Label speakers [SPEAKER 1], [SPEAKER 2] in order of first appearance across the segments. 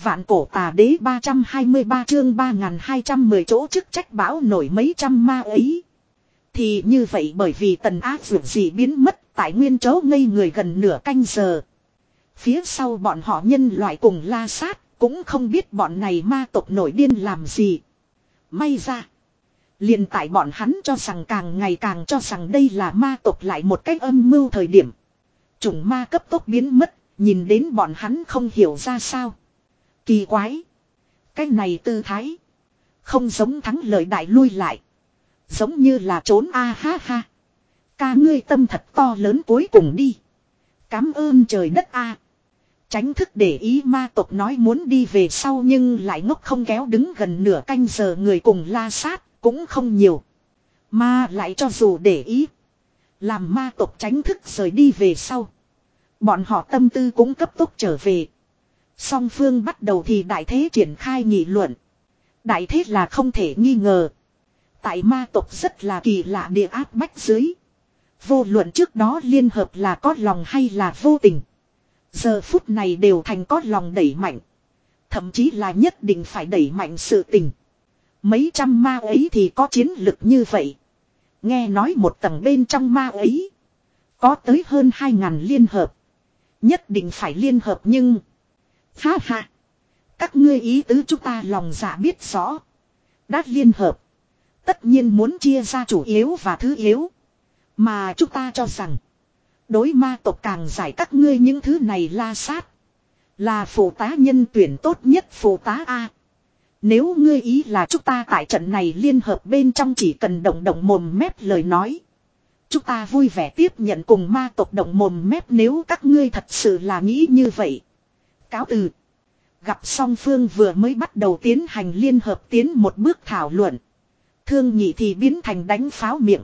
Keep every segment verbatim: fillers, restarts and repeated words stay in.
[SPEAKER 1] Vạn cổ tà đế ba trăm hai mươi ba chương ba nghìn hai trăm mười chỗ chức trách bão nổi mấy trăm ma ấy. Thì như vậy bởi vì tần ác vượt dị biến mất tại nguyên chỗ ngây người gần nửa canh giờ. Phía sau bọn họ nhân loại cùng la sát cũng không biết bọn này ma tộc nổi điên làm gì. May ra. Liền tại bọn hắn cho rằng càng ngày càng cho rằng đây là ma tộc lại một cách âm mưu thời điểm. Chủng ma cấp tốc biến mất, nhìn đến bọn hắn không hiểu ra sao. Kỳ quái. Cái này tư thái. Không giống thắng lợi đại lui lại. Giống như là trốn a ha ha. Ca ngươi tâm thật to lớn cuối cùng đi. Cám ơn trời đất a. Tránh thức để ý ma tộc nói muốn đi về sau nhưng lại ngốc không kéo đứng gần nửa canh giờ người cùng la sát cũng không nhiều. Mà lại cho dù để ý. Làm ma tộc tránh thức rời đi về sau. Bọn họ tâm tư cũng cấp tốc trở về. Song phương bắt đầu thì đại thế triển khai nghị luận. Đại thế là không thể nghi ngờ. Tại ma tộc rất là kỳ lạ địa áp bách dưới. Vô luận trước đó liên hợp là có lòng hay là vô tình. Giờ phút này đều thành có lòng đẩy mạnh. Thậm chí là nhất định phải đẩy mạnh sự tình. Mấy trăm ma ấy thì có chiến lực như vậy. Nghe nói một tầng bên trong ma ấy. Có tới hơn hai ngàn liên hợp. Nhất định phải liên hợp nhưng. Ha ha. Các ngươi ý tứ chúng ta lòng dạ biết rõ. Đã liên hợp. Tất nhiên muốn chia ra chủ yếu và thứ yếu. Mà chúng ta cho rằng. Đối ma tộc càng giải các ngươi những thứ này la sát. Là phụ tá nhân tuyển tốt nhất phụ tá A. Nếu ngươi ý là chúng ta tại trận này liên hợp bên trong chỉ cần động động mồm mép lời nói. Chúng ta vui vẻ tiếp nhận cùng ma tộc động mồm mép nếu các ngươi thật sự là nghĩ như vậy. Cáo từ. Gặp song phương vừa mới bắt đầu tiến hành liên hợp tiến một bước thảo luận. Thương nhị thì biến thành đánh pháo miệng.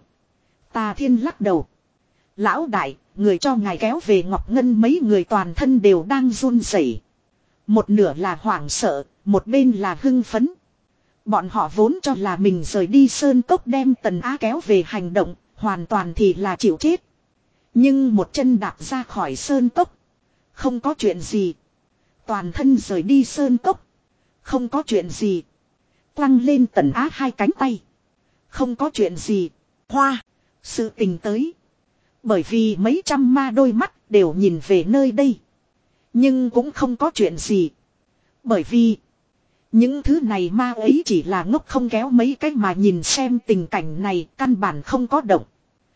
[SPEAKER 1] Tà Thiên lắc đầu. Lão đại, người cho ngài kéo về Ngọc Ngân mấy người toàn thân đều đang run rẩy. Một nửa là hoảng sợ, một bên là hưng phấn. Bọn họ vốn cho là mình rời đi sơn cốc đem Tần Á kéo về hành động, hoàn toàn thì là chịu chết. Nhưng một chân đạp ra khỏi sơn cốc. Không có chuyện gì. Toàn thân rời đi sơn cốc. Không có chuyện gì. Quăng lên Tần Á hai cánh tay. Không có chuyện gì. Hoa. Sự tình tới. Bởi vì mấy trăm ma đôi mắt đều nhìn về nơi đây. Nhưng cũng không có chuyện gì. Bởi vì. Những thứ này ma ấy chỉ là ngốc không kéo mấy cái mà nhìn xem tình cảnh này căn bản không có động.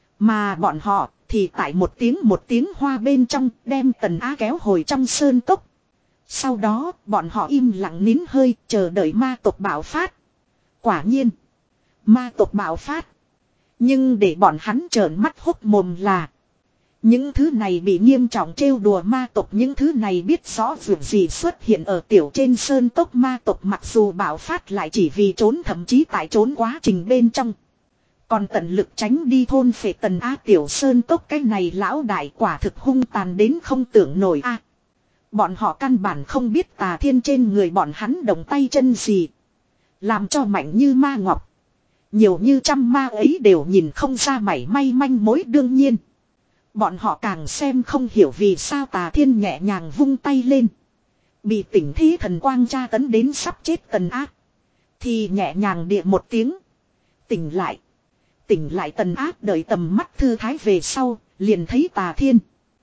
[SPEAKER 1] Mà bọn họ thì tại một tiếng một tiếng hoa bên trong đem Tần Á kéo hồi trong sơn cốc. Sau đó bọn họ im lặng nín hơi chờ đợi ma tộc bạo phát. Quả nhiên. Ma tộc bạo phát. Nhưng để bọn hắn trợn mắt hốc mồm là. Những thứ này bị nghiêm trọng trêu đùa ma tộc. Những thứ này biết rõ việc gì xuất hiện ở tiểu trên sơn cốc ma tộc. Mặc dù bạo phát lại chỉ vì trốn thậm chí tại trốn quá trình bên trong. Còn tận lực tránh đi thôn phệ Tần Á tiểu sơn cốc. Cái này lão đại quả thực hung tàn đến không tưởng nổi a. Bọn họ căn bản không biết Tà Thiên trên người bọn hắn động tay chân gì. Làm cho mạnh như ma ngọc. Nhiều như trăm ma ấy đều nhìn không ra mảy may manh mối đương nhiên. Bọn họ càng xem không hiểu vì sao Tà Thiên nhẹ nhàng vung tay lên. Bị tỉnh thí thần quang tra tấn đến sắp chết Tần Ác. Thì nhẹ nhàng địa một tiếng. Tỉnh lại. Tỉnh lại Tần Ác đợi tầm mắt thư thái về sau, liền thấy Tà Thiên.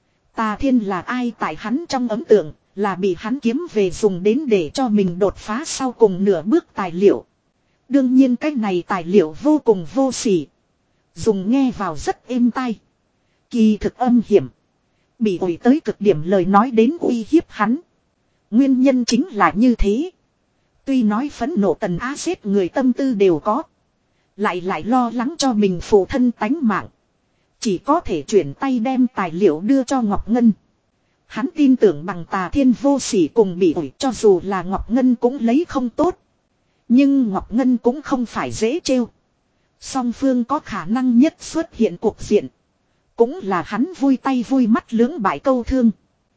[SPEAKER 1] Tà Thiên là ai tại hắn trong ấn tượng, là bị hắn kiếm về dùng đến để cho mình đột phá sau cùng nửa bước tài liệu. Đương nhiên cái này tài liệu vô cùng vô sỉ. Dùng nghe vào rất êm tai. Kỳ thực âm hiểm. Bị ủi tới cực điểm lời nói đến uy hiếp hắn. Nguyên nhân chính là như thế. Tuy nói phẫn nộ Tần Á giết người tâm tư đều có. Lại lại lo lắng cho mình phụ thân tánh mạng. Chỉ có thể chuyển tay đem tài liệu đưa cho Ngọc Ngân. Hắn tin tưởng bằng Tà Thiên vô sỉ cùng bị ủi cho dù là Ngọc Ngân cũng lấy không tốt. Nhưng Ngọc Ngân cũng không phải dễ trêu. Song phương có khả năng nhất xuất hiện cuộc diện. Cũng là hắn vui tay vui mắt lưỡng bại câu thương.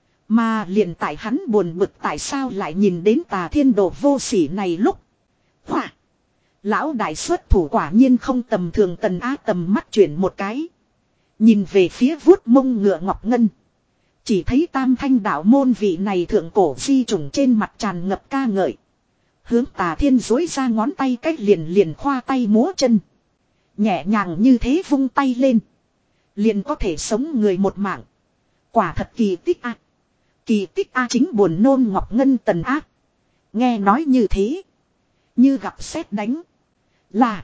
[SPEAKER 1] Mà liền tại hắn buồn bực tại sao lại nhìn đến Tà Thiên đồ vô sỉ này lúc. Hỏa! Lão đại xuất thủ quả nhiên không tầm thường. Tần Á tầm mắt chuyển một cái. Nhìn về phía vuốt mông ngựa Ngọc Ngân. Chỉ thấy tam thanh đạo môn vị này thượng cổ di trùng trên mặt tràn ngập ca ngợi. Hướng Tà Thiên dối ra ngón tay cách liền liền khoa tay múa chân. Nhẹ nhàng như thế vung tay lên. Liền có thể sống người một mạng. Quả thật kỳ tích a. Kỳ tích a chính buồn nôn Ngọc Ngân Tần Ác. Nghe nói như thế. Như gặp sét đánh. Là.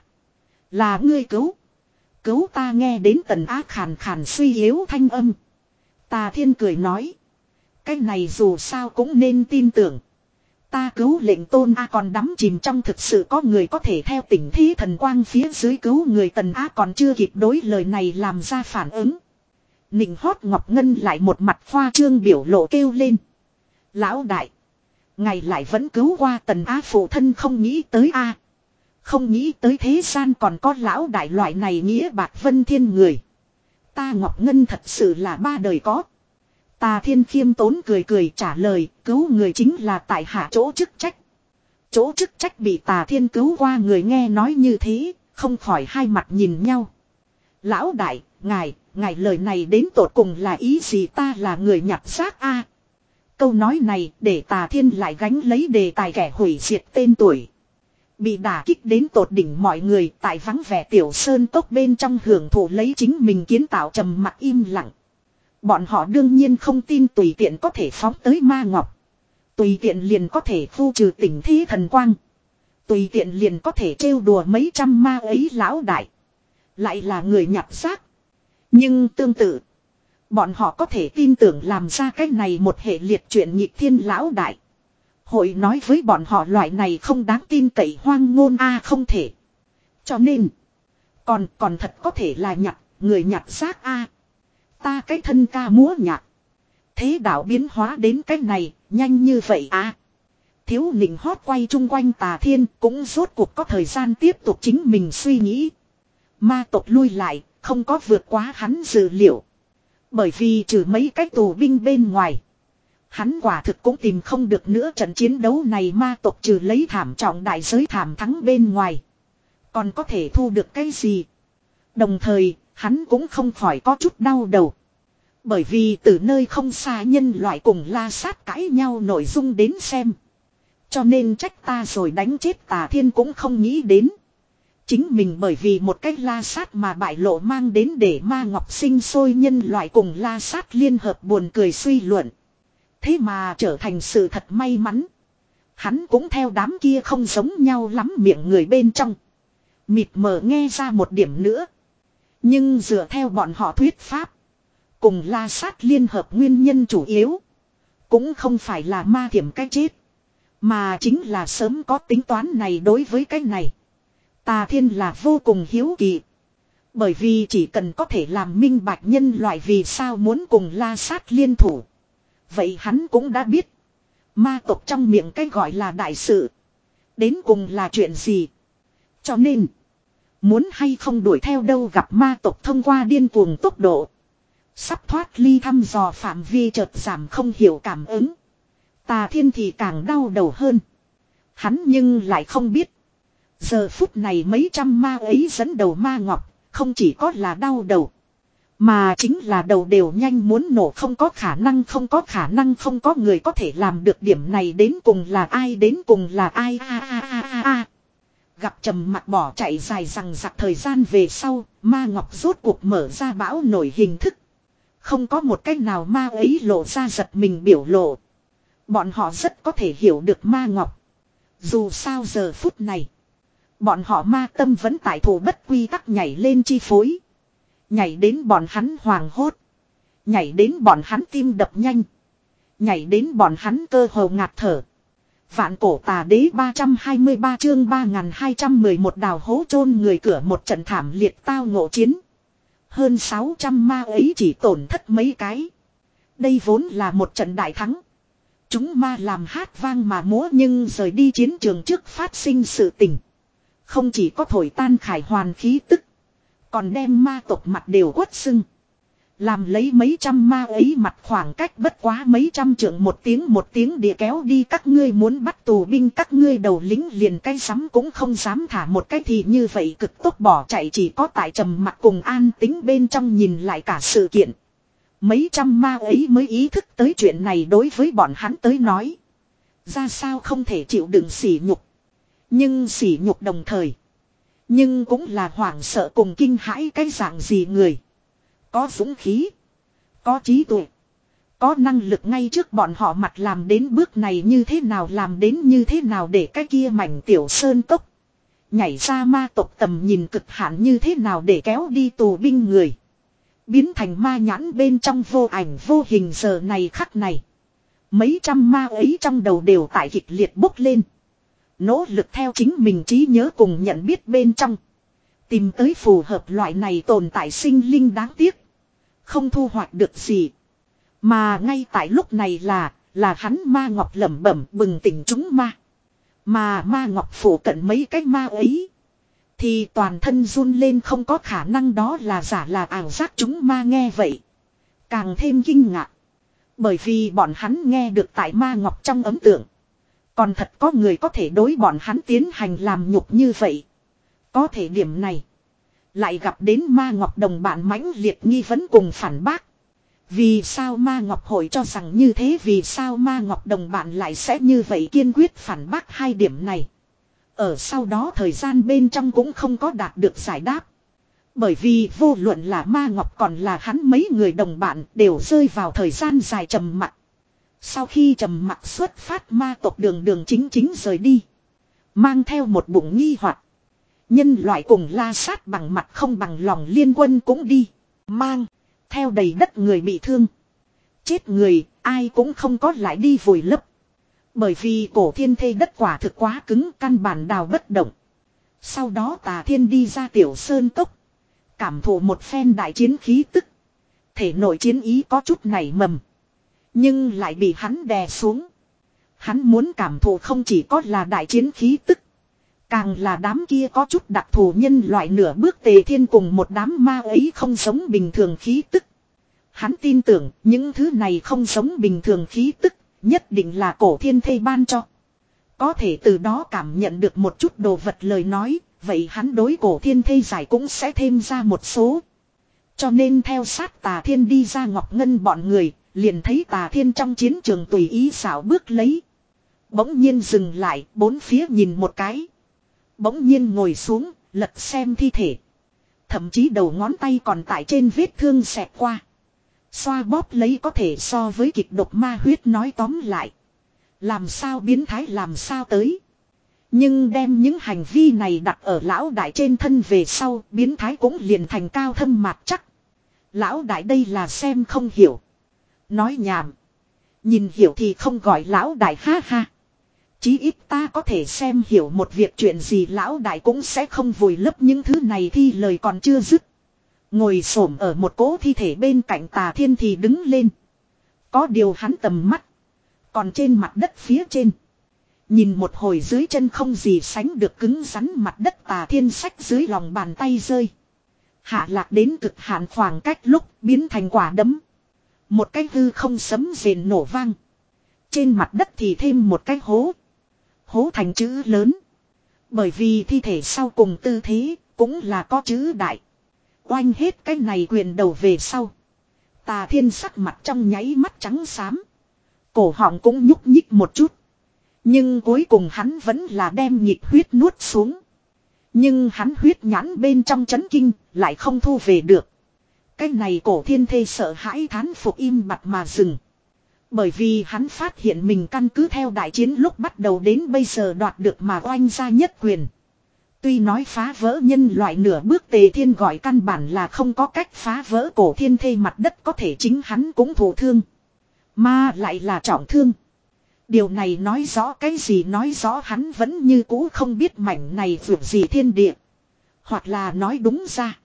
[SPEAKER 1] Là ngươi cứu. Cứu ta nghe đến Tần Ác khàn khàn suy yếu thanh âm. Tà Thiên cười nói. Cái này dù sao cũng nên tin tưởng. Ta cứu lệnh tôn A còn đắm chìm trong thực sự có người có thể theo tình thí thần quang phía dưới cứu người Tần A còn chưa kịp đối lời này làm ra phản ứng. Nịnh hót Ngọc Ngân lại một mặt khoa trương biểu lộ kêu lên. Lão đại. Ngày lại vẫn cứu qua Tần A phụ thân không nghĩ tới A. Không nghĩ tới thế gian còn có lão đại loại này nghĩa bạc vân thiên người. Ta Ngọc Ngân thật sự là ba đời có. Tà Thiên khiêm tốn cười cười trả lời, cứu người chính là tại hạ chỗ chức trách. Chỗ chức trách bị Tà Thiên cứu qua người nghe nói như thế, không khỏi hai mặt nhìn nhau. Lão đại, ngài, ngài lời này đến tột cùng là ý gì ta là người nhặt xác a? Câu nói này để Tà Thiên lại gánh lấy đề tài kẻ hủy diệt tên tuổi. Bị đả kích đến tột đỉnh mọi người tại vắng vẻ tiểu sơn cốc bên trong hưởng thụ lấy chính mình kiến tạo trầm mặc im lặng. Bọn họ đương nhiên không tin tùy tiện có thể phóng tới ma ngọc. Tùy tiện liền có thể khu trừ tình thí thần quang. Tùy tiện liền có thể trêu đùa mấy trăm ma ấy lão đại. Lại là người nhặt xác. Nhưng tương tự. Bọn họ có thể tin tưởng làm ra cái này một hệ liệt chuyện nhịp thiên lão đại. Hội nói với bọn họ loại này không đáng tin cậy hoang ngôn a không thể. Cho nên. Còn còn thật có thể là nhặt. Người nhặt xác a. Ta cái thân ca múa nhạc. Thế đạo biến hóa đến cái này. Nhanh như vậy à. Thiếu nịnh hót quay chung quanh Tà Thiên. Cũng rốt cuộc có thời gian tiếp tục chính mình suy nghĩ. Ma tộc lui lại. Không có vượt quá hắn dự liệu. Bởi vì trừ mấy cái tù binh bên ngoài. Hắn quả thực cũng tìm không được nữa trận chiến đấu này ma tộc trừ lấy thảm trọng đại giới thảm thắng bên ngoài. Còn có thể thu được cái gì? Đồng thời, hắn cũng không khỏi có chút đau đầu. Bởi vì từ nơi không xa nhân loại cùng la sát cãi nhau nội dung đến xem. Cho nên trách ta rồi đánh chết Tà Thiên cũng không nghĩ đến. Chính mình bởi vì một cách la sát mà bại lộ mang đến để ma ngọc sinh sôi nhân loại cùng la sát liên hợp buồn cười suy luận. Thế mà trở thành sự thật may mắn. Hắn cũng theo đám kia không giống nhau lắm miệng người bên trong. Mịt mờ nghe ra một điểm nữa. Nhưng dựa theo bọn họ thuyết pháp. Cùng la sát liên hợp nguyên nhân chủ yếu. Cũng không phải là ma thiểm cái chết. Mà chính là sớm có tính toán này đối với cái này. Tà Thiên là vô cùng hiếu kỳ. Bởi vì chỉ cần có thể làm minh bạch nhân loại vì sao muốn cùng la sát liên thủ. Vậy hắn cũng đã biết. Ma tộc trong miệng cái gọi là đại sự. Đến cùng là chuyện gì. Cho nên. Muốn hay không đuổi theo đâu gặp ma tộc thông qua điên cuồng tốc độ. Sắp thoát ly thăm dò phạm vi chợt giảm không hiểu cảm ứng. Tà Thiên thì càng đau đầu hơn. Hắn nhưng lại không biết. Giờ phút này mấy trăm ma ấy dẫn đầu ma ngọc. Không chỉ có là đau đầu. Mà chính là đầu đều nhanh muốn nổ không có khả năng không có khả năng không có người có thể làm được điểm này đến cùng là ai đến cùng là ai a a a a a. Gặp trầm mặt bỏ chạy dài rằng giặc thời gian về sau, ma ngọc rốt cuộc mở ra bão nổi hình thức. Không có một cách nào ma ấy lộ ra giật mình biểu lộ. Bọn họ rất có thể hiểu được ma ngọc. Dù sao giờ phút này, bọn họ ma tâm vẫn tại thủ bất quy tắc nhảy lên chi phối. Nhảy đến bọn hắn hoàng hốt. Nhảy đến bọn hắn tim đập nhanh. Nhảy đến bọn hắn cơ hồ ngạt thở. Vạn cổ tà đế ba trăm hai mươi ba chương ba nghìn hai trăm mười một đào hố chôn người cửa một trận thảm liệt tao ngộ chiến. Hơn sáu trăm ma ấy chỉ tổn thất mấy cái. Đây vốn là một trận đại thắng. Chúng ma làm hát vang mà múa nhưng rời đi chiến trường trước phát sinh sự tình. Không chỉ có thổi tan khải hoàn khí tức. Còn đem ma tộc mặt đều quất sưng. Làm lấy mấy trăm ma ấy mặt khoảng cách bất quá mấy trăm trượng một tiếng một tiếng địa kéo đi các ngươi muốn bắt tù binh các ngươi đầu lính liền cái sắm cũng không dám thả một cái thì như vậy cực tốt bỏ chạy chỉ có tại trầm mặt cùng an tính bên trong nhìn lại cả sự kiện. Mấy trăm ma ấy mới ý thức tới chuyện này đối với bọn hắn tới nói. Ra sao không thể chịu đựng sỉ nhục. Nhưng sỉ nhục đồng thời. Nhưng cũng là hoảng sợ cùng kinh hãi cái dạng gì người. Có dũng khí. Có trí tuệ. Có năng lực ngay trước bọn họ mặt làm đến bước này như thế nào làm đến như thế nào để cái kia mảnh tiểu sơn cốc. Nhảy ra ma tộc tầm nhìn cực hạn như thế nào để kéo đi tù binh người. Biến thành ma nhãn bên trong vô ảnh vô hình giờ này khắc này. Mấy trăm ma ấy trong đầu đều tại kịch liệt bốc lên. Nỗ lực theo chính mình trí nhớ cùng nhận biết bên trong. Tìm tới phù hợp loại này tồn tại sinh linh đáng tiếc. Không thu hoạch được gì. Mà ngay tại lúc này là, là hắn ma ngọc lẩm bẩm bừng tỉnh chúng ma. Mà ma ngọc phủ cận mấy cái ma ấy. Thì toàn thân run lên không có khả năng đó là giả là ảo giác chúng ma nghe vậy. Càng thêm kinh ngạc. Bởi vì bọn hắn nghe được tại ma ngọc trong ấn tượng. Còn thật có người có thể đối bọn hắn tiến hành làm nhục như vậy. Có thể điểm này. Lại gặp đến ma ngọc đồng bạn mãnh liệt nghi vấn cùng phản bác. Vì sao ma ngọc hội cho rằng như thế vì sao ma ngọc đồng bạn lại sẽ như vậy kiên quyết phản bác hai điểm này. Ở sau đó thời gian bên trong cũng không có đạt được giải đáp. Bởi vì vô luận là ma ngọc còn là hắn mấy người đồng bạn đều rơi vào thời gian dài trầm mặc. Sau khi trầm mặc xuất phát ma tộc đường đường chính chính rời đi. Mang theo một bụng nghi hoặc. Nhân loại cùng la sát bằng mặt không bằng lòng liên quân cũng đi. Mang. Theo đầy đất người bị thương. Chết người ai cũng không có lại đi vùi lấp. Bởi vì cổ thiên thê đất quả thực quá cứng căn bản đào bất động. Sau đó Tà Thiên đi ra tiểu sơn cốc. Cảm thụ một phen đại chiến khí tức. Thể nội chiến ý có chút nảy mầm. Nhưng lại bị hắn đè xuống. Hắn muốn cảm thụ không chỉ có là đại chiến khí tức. Càng là đám kia có chút đặc thù nhân loại nửa bước Tề Thiên cùng một đám ma ấy không giống bình thường khí tức. Hắn tin tưởng những thứ này không giống bình thường khí tức. Nhất định là cổ thiên thê ban cho. Có thể từ đó cảm nhận được một chút đồ vật lời nói. Vậy hắn đối cổ thiên thê giải cũng sẽ thêm ra một số. Cho nên theo sát Tà Thiên đi ra Ngọc Ngân bọn người. Liền thấy Tà Thiên trong chiến trường tùy ý xảo bước lấy. Bỗng nhiên dừng lại bốn phía nhìn một cái. Bỗng nhiên ngồi xuống lật xem thi thể. Thậm chí đầu ngón tay còn tại trên vết thương xẹt qua. Xoa bóp lấy có thể so với kịch độc ma huyết nói tóm lại. Làm sao biến thái làm sao tới. Nhưng đem những hành vi này đặt ở lão đại trên thân về sau biến thái cũng liền thành cao thâm mạt chắc. Lão đại đây là xem không hiểu. Nói nhảm. Nhìn hiểu thì không gọi lão đại ha ha. Chí ít ta có thể xem hiểu một việc chuyện gì lão đại cũng sẽ không vùi lấp những thứ này thi lời còn chưa dứt. Ngồi xổm ở một cỗ thi thể bên cạnh Tà Thiên thì đứng lên. Có điều hắn tầm mắt. Còn trên mặt đất phía trên. Nhìn một hồi dưới chân không gì sánh được cứng rắn mặt đất Tà Thiên sách dưới lòng bàn tay rơi. Hạ lạc đến cực hạn khoảng cách lúc biến thành quả đấm. Một cái hư không sấm rền nổ vang. Trên mặt đất thì thêm một cái hố. Hố thành chữ lớn. Bởi vì thi thể sau cùng tư thế cũng là có chữ đại. Oanh hết cái này quyền đầu về sau. Tà Thiên sắc mặt trong nháy mắt trắng xám. Cổ họng cũng nhúc nhích một chút. Nhưng cuối cùng hắn vẫn là đem nhịp huyết nuốt xuống. Nhưng hắn huyết nhãn bên trong chấn kinh lại không thu về được. Cái này cổ thiên thê sợ hãi thán phục im bặt mà dừng. Bởi vì hắn phát hiện mình căn cứ theo đại chiến lúc bắt đầu đến bây giờ đoạt được mà oanh ra nhất quyền. Tuy nói phá vỡ nhân loại nửa bước Tề Thiên gọi căn bản là không có cách phá vỡ cổ thiên thê mặt đất có thể chính hắn cũng thụ thương. Mà lại là trọng thương. Điều này nói rõ cái gì nói rõ hắn vẫn như cũ không biết mảnh này vượt gì thiên địa. Hoặc là nói đúng ra.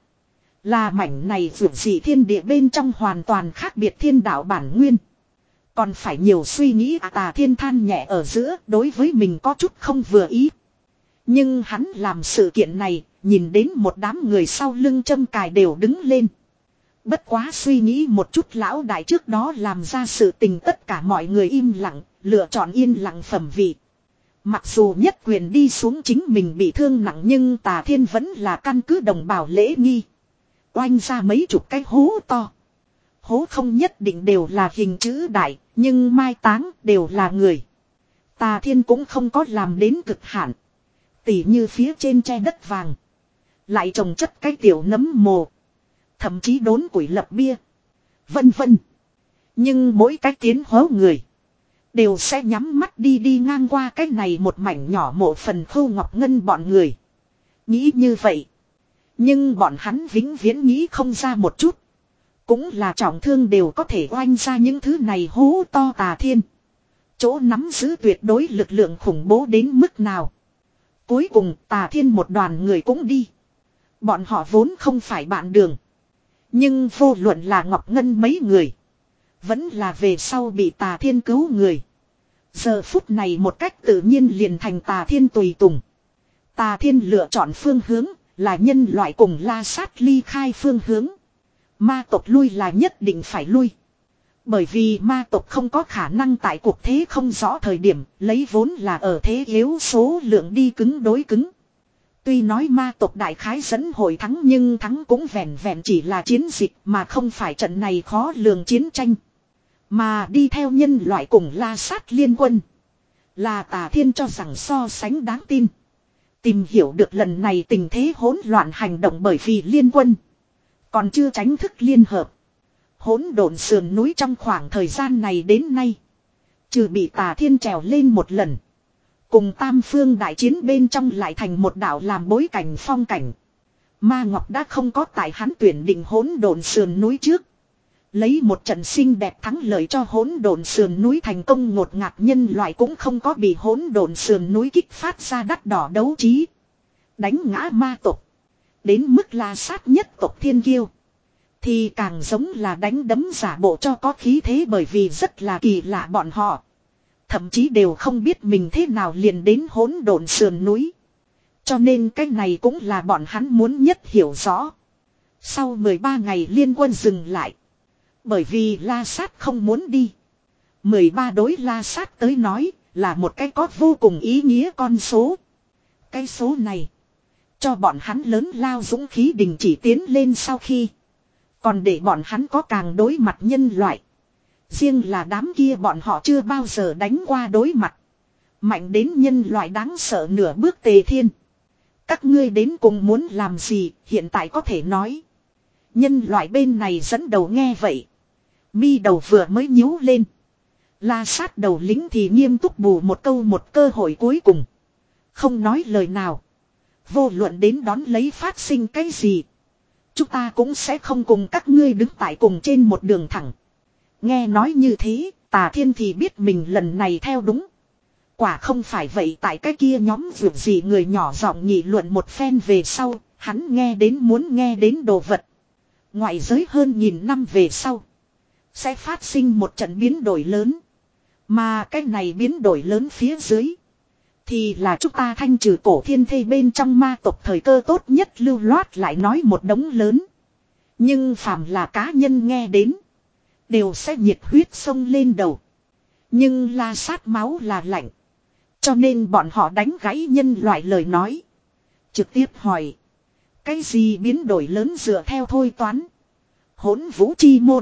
[SPEAKER 1] Là mảnh này vượt gì thiên địa bên trong hoàn toàn khác biệt thiên đạo bản nguyên. Còn phải nhiều suy nghĩ à, Tà Thiên than nhẹ ở giữa đối với mình có chút không vừa ý. Nhưng hắn làm sự kiện này, nhìn đến một đám người sau lưng châm cài đều đứng lên. Bất quá suy nghĩ một chút lão đại trước đó làm ra sự tình tất cả mọi người im lặng, lựa chọn yên lặng phẩm vị. Mặc dù nhất quyền đi xuống chính mình bị thương nặng nhưng Tà Thiên vẫn là căn cứ đồng bào lễ nghi. Oanh ra mấy chục cái hố to. hố không nhất định đều là hình chữ đại, nhưng mai táng đều là người. Tà Thiên cũng không có làm đến cực hạn. Tỉ như phía trên che đất vàng. Lại trồng chất cái tiểu nấm mồ. Thậm chí đốn củi lập bia. Vân vân. Nhưng mỗi cái tiến hố người. Đều sẽ nhắm mắt đi đi ngang qua cái này một mảnh nhỏ mộ phần Khâu Ngọc Ngân bọn người. Nghĩ như vậy. Nhưng bọn hắn vĩnh viễn nghĩ không ra một chút. Cũng là trọng thương đều có thể oanh ra những thứ này hố to Tà Thiên. Chỗ nắm giữ tuyệt đối lực lượng khủng bố đến mức nào. Cuối cùng Tà Thiên một đoàn người cũng đi. Bọn họ vốn không phải bạn đường. Nhưng vô luận là Ngọc Ngân mấy người. Vẫn là về sau bị Tà Thiên cứu người. Giờ phút này một cách tự nhiên liền thành Tà Thiên tùy tùng. Tà Thiên lựa chọn phương hướng là nhân loại cùng La Sát ly khai phương hướng. Ma tộc lui là nhất định phải lui. Bởi vì ma tộc không có khả năng tại cuộc thế không rõ thời điểm lấy vốn là ở thế yếu số lượng đi cứng đối cứng. Tuy nói ma tộc đại khái dẫn hội thắng nhưng thắng cũng vẹn vẹn chỉ là chiến dịch mà không phải trận này khó lường chiến tranh. Mà đi theo nhân loại cùng La Sát liên quân. Là Tà Thiên cho rằng so sánh đáng tin. Tìm hiểu được lần này tình thế hỗn loạn hành động bởi vì liên quân. Còn chưa tránh thức liên hợp. Hỗn độn sườn núi trong khoảng thời gian này đến nay. Trừ bị Tà Thiên trèo lên một lần. Cùng tam phương đại chiến bên trong lại thành một đảo làm bối cảnh phong cảnh. Ma Ngọc đã không có tại hắn tuyển định hỗn độn sườn núi trước. Lấy một trận xinh đẹp thắng lợi cho hỗn độn sườn núi thành công ngột ngạt nhân loại cũng không có bị hỗn độn sườn núi kích phát ra đắt đỏ đấu trí. Đánh ngã ma tộc. Đến mức La Sát nhất tộc thiên kiêu. Thì càng giống là đánh đấm giả bộ cho có khí thế bởi vì rất là kỳ lạ bọn họ. Thậm chí đều không biết mình thế nào liền đến hỗn độn sườn núi. Cho nên cái này cũng là bọn hắn muốn nhất hiểu rõ. Sau mười ba ngày liên quân dừng lại. Bởi vì La Sát không muốn đi. mười ba đối La Sát tới nói là một cái có vô cùng ý nghĩa con số. Cái số này. Cho bọn hắn lớn lao dũng khí đình chỉ tiến lên sau khi. Còn để bọn hắn có càng đối mặt nhân loại. Riêng là đám kia bọn họ chưa bao giờ đánh qua đối mặt. Mạnh đến nhân loại đáng sợ nửa bước Tề Thiên. Các ngươi đến cùng muốn làm gì hiện tại có thể nói. Nhân loại bên này dẫn đầu nghe vậy. Mi đầu vừa mới nhíu lên. La Sát đầu lính thì nghiêm túc bù một câu một cơ hội cuối cùng. Không nói lời nào. Vô luận đến đón lấy phát sinh cái gì. Chúng ta cũng sẽ không cùng các ngươi đứng tại cùng trên một đường thẳng. Nghe nói như thế, Tà Thiên thì biết mình lần này theo đúng. Quả không phải vậy tại cái kia nhóm vượt gì người nhỏ giọng nghị luận một phen về sau, hắn nghe đến muốn nghe đến đồ vật. Ngoại giới hơn nghìn năm về sau. Sẽ phát sinh một trận biến đổi lớn. Mà cái này biến đổi lớn phía dưới. Thì là chúng ta thanh trừ cổ thiên thây bên trong ma tộc thời cơ tốt nhất lưu loát lại nói một đống lớn. Nhưng phàm là cá nhân nghe đến. Đều sẽ nhiệt huyết sông lên đầu. Nhưng La Sát máu là lạnh. Cho nên bọn họ đánh gãy nhân loại lời nói. Trực tiếp hỏi. Cái gì biến đổi lớn dựa theo thôi toán. Hỗn vũ chi môn.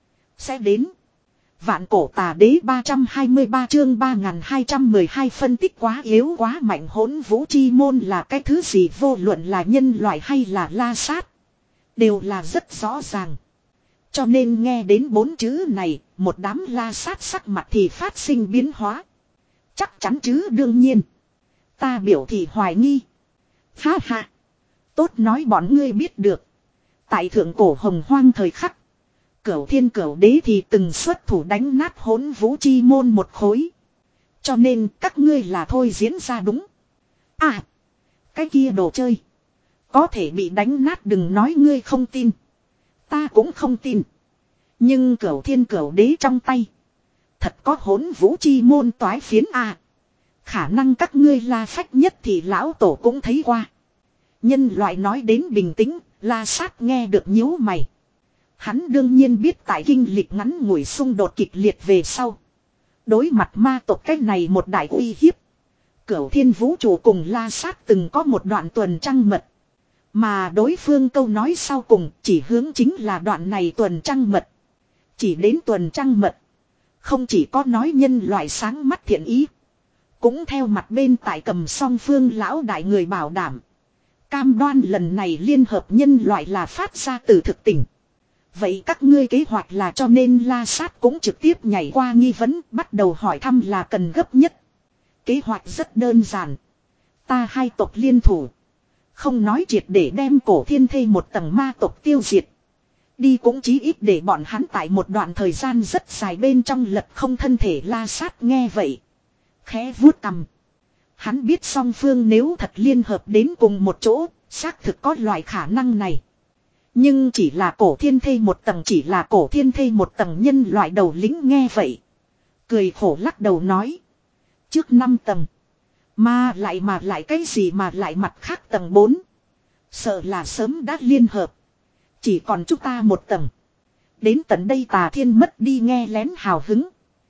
[SPEAKER 1] Sẽ đến. Vạn cổ tà đế ba trăm hai mươi ba chương ba nghìn hai trăm mười hai phân tích quá yếu quá mạnh hỗn vũ chi môn là cái thứ gì vô luận là nhân loại hay là La Sát. Đều là rất rõ ràng. Cho nên nghe đến bốn chữ này, một đám La Sát sắc mặt thì phát sinh biến hóa. Chắc chắn chứ đương nhiên. Ta biểu thị hoài nghi. Ha ha. Tốt nói bọn ngươi biết được. Tại thượng cổ hồng hoang thời khắc. Cửu thiên cửu đế thì từng xuất thủ đánh nát hỗn vũ chi môn một khối. Cho nên các ngươi là thôi diễn ra đúng. À. Cái kia đồ chơi. Có thể bị đánh nát đừng nói ngươi không tin. Ta cũng không tin. Nhưng cửu thiên cửu đế trong tay. Thật có hỗn vũ chi môn toái phiến à. Khả năng các ngươi La Phách nhất thì lão tổ cũng thấy qua. Nhân loại nói đến bình tĩnh. La Sát nghe được nhíu mày. Hắn đương nhiên biết tại kinh lịch ngắn ngủi xung đột kịch liệt về sau. Đối mặt ma tộc cách này một đại uy hiếp. Cửu thiên vũ trụ cùng La Sát từng có một đoạn tuần trăng mật. Mà đối phương câu nói sau cùng chỉ hướng chính là đoạn này tuần trăng mật. Chỉ đến tuần trăng mật. Không chỉ có nói nhân loại sáng mắt thiện ý. Cũng theo mặt bên tại cầm song phương lão đại người bảo đảm. Cam đoan lần này liên hợp nhân loại là phát ra từ thực tình. Vậy các ngươi kế hoạch là cho nên La Sát cũng trực tiếp nhảy qua nghi vấn, bắt đầu hỏi thăm là cần gấp nhất. Kế hoạch rất đơn giản. Ta hai tộc liên thủ. Không nói triệt để đem cổ thiên thê một tầng ma tộc tiêu diệt. Đi cũng chí ít để bọn hắn tại một đoạn thời gian rất dài bên trong lật không thân thể La Sát nghe vậy. Khẽ vuốt cằm. Hắn biết song phương nếu thật liên hợp đến cùng một chỗ, xác thực có loại khả năng này. Nhưng chỉ là cổ thiên thê một tầng chỉ là cổ thiên thê một tầng nhân loại đầu lính nghe vậy. Cười khổ lắc đầu nói. Trước năm tầng. Mà lại mà lại cái gì mà lại mặt khác tầng bốn. Sợ là sớm đã liên hợp. Chỉ còn chúng ta một tầng. Đến tận đây Tà Thiên mất đi nghe lén hào hứng.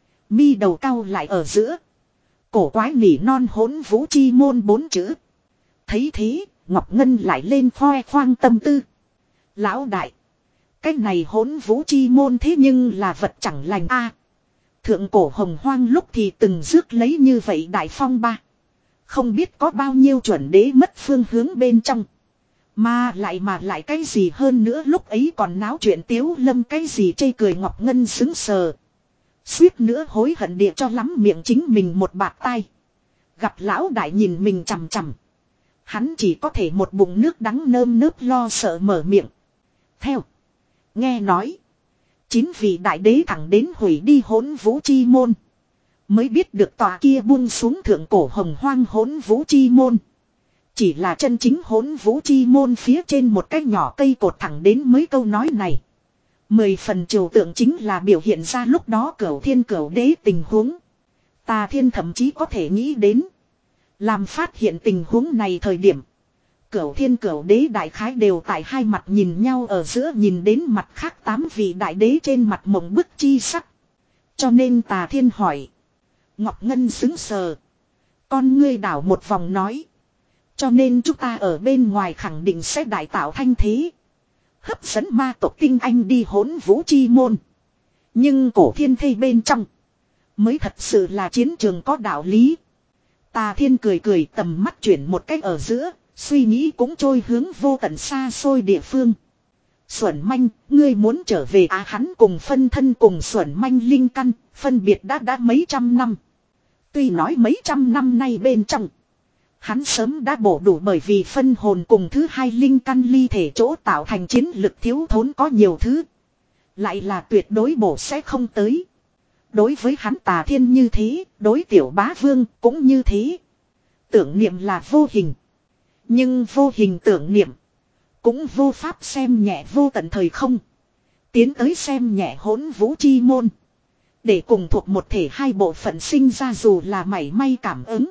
[SPEAKER 1] Mi đầu cau lại ở giữa. Cổ quái nỉ non hỗn vũ chi môn bốn chữ. Thấy thế, Ngọc Ngân lại lên khoe khoang tâm tư. Lão đại. Cái này hỗn vũ chi môn thế nhưng là vật chẳng lành a. Thượng cổ hồng hoang lúc thì từng rước lấy như vậy đại phong ba. Không biết có bao nhiêu chuẩn đế mất phương hướng bên trong. Mà lại mà lại cái gì hơn nữa lúc ấy còn náo chuyện Tiếu Lâm cái gì chê cười Ngọc Ngân xứng sờ. Suýt nữa hối hận địa cho lắm miệng chính mình một bạt tay. Gặp lão đại nhìn mình chằm chằm. Hắn chỉ có thể một bụng nước đắng nơm nớp lo sợ mở miệng. Theo. Nghe nói. Chín vị đại đế thẳng đến hủy đi hỗn vũ chi môn. Mới biết được tòa kia buông xuống thượng cổ hồng hoang hỗn vũ chi môn. Chỉ là chân chính hỗn vũ chi môn phía trên một cái nhỏ cây cột thẳng đến mới câu nói này. Mười phần trừu tượng chính là biểu hiện ra lúc đó cửu thiên cửu đế tình huống. Tà Thiên thậm chí có thể nghĩ đến. Làm phát hiện tình huống này thời điểm. Cửu thiên cửu đế đại khái đều tại hai mặt nhìn nhau ở giữa nhìn đến mặt khác tám vị đại đế trên mặt mộng bức chi sắc. Cho nên Tà Thiên hỏi. Ngọc Ngân xứng sờ. Con ngươi đảo một vòng nói. Cho nên chúng ta ở bên ngoài khẳng định sẽ đại tạo thanh thế. Hấp dẫn ma tộc tinh anh đi hỗn vũ chi môn. Nhưng cổ thiên thây bên trong. Mới thật sự là chiến trường có đạo lý. Tà Thiên cười cười tầm mắt chuyển một cách ở giữa. Suy nghĩ cũng trôi hướng vô tận xa xôi địa phương. Xuẩn manh, ngươi muốn trở về á à, hắn cùng phân thân cùng xuẩn manh linh căn, phân biệt đã đã mấy trăm năm. Tuy nói mấy trăm năm nay bên trong. Hắn sớm đã bổ đủ bởi vì phân hồn cùng thứ hai linh căn ly thể chỗ tạo thành chiến lực thiếu thốn có nhiều thứ. Lại là tuyệt đối bổ sẽ không tới. Đối với hắn Tà Thiên như thế, đối tiểu bá vương cũng như thế. Tưởng niệm là vô hình. Nhưng vô hình tưởng niệm. Cũng vô pháp xem nhẹ vô tận thời không. Tiến tới xem nhẹ hỗn vũ chi môn. Để cùng thuộc một thể hai bộ phận sinh ra dù là mảy may cảm ứng.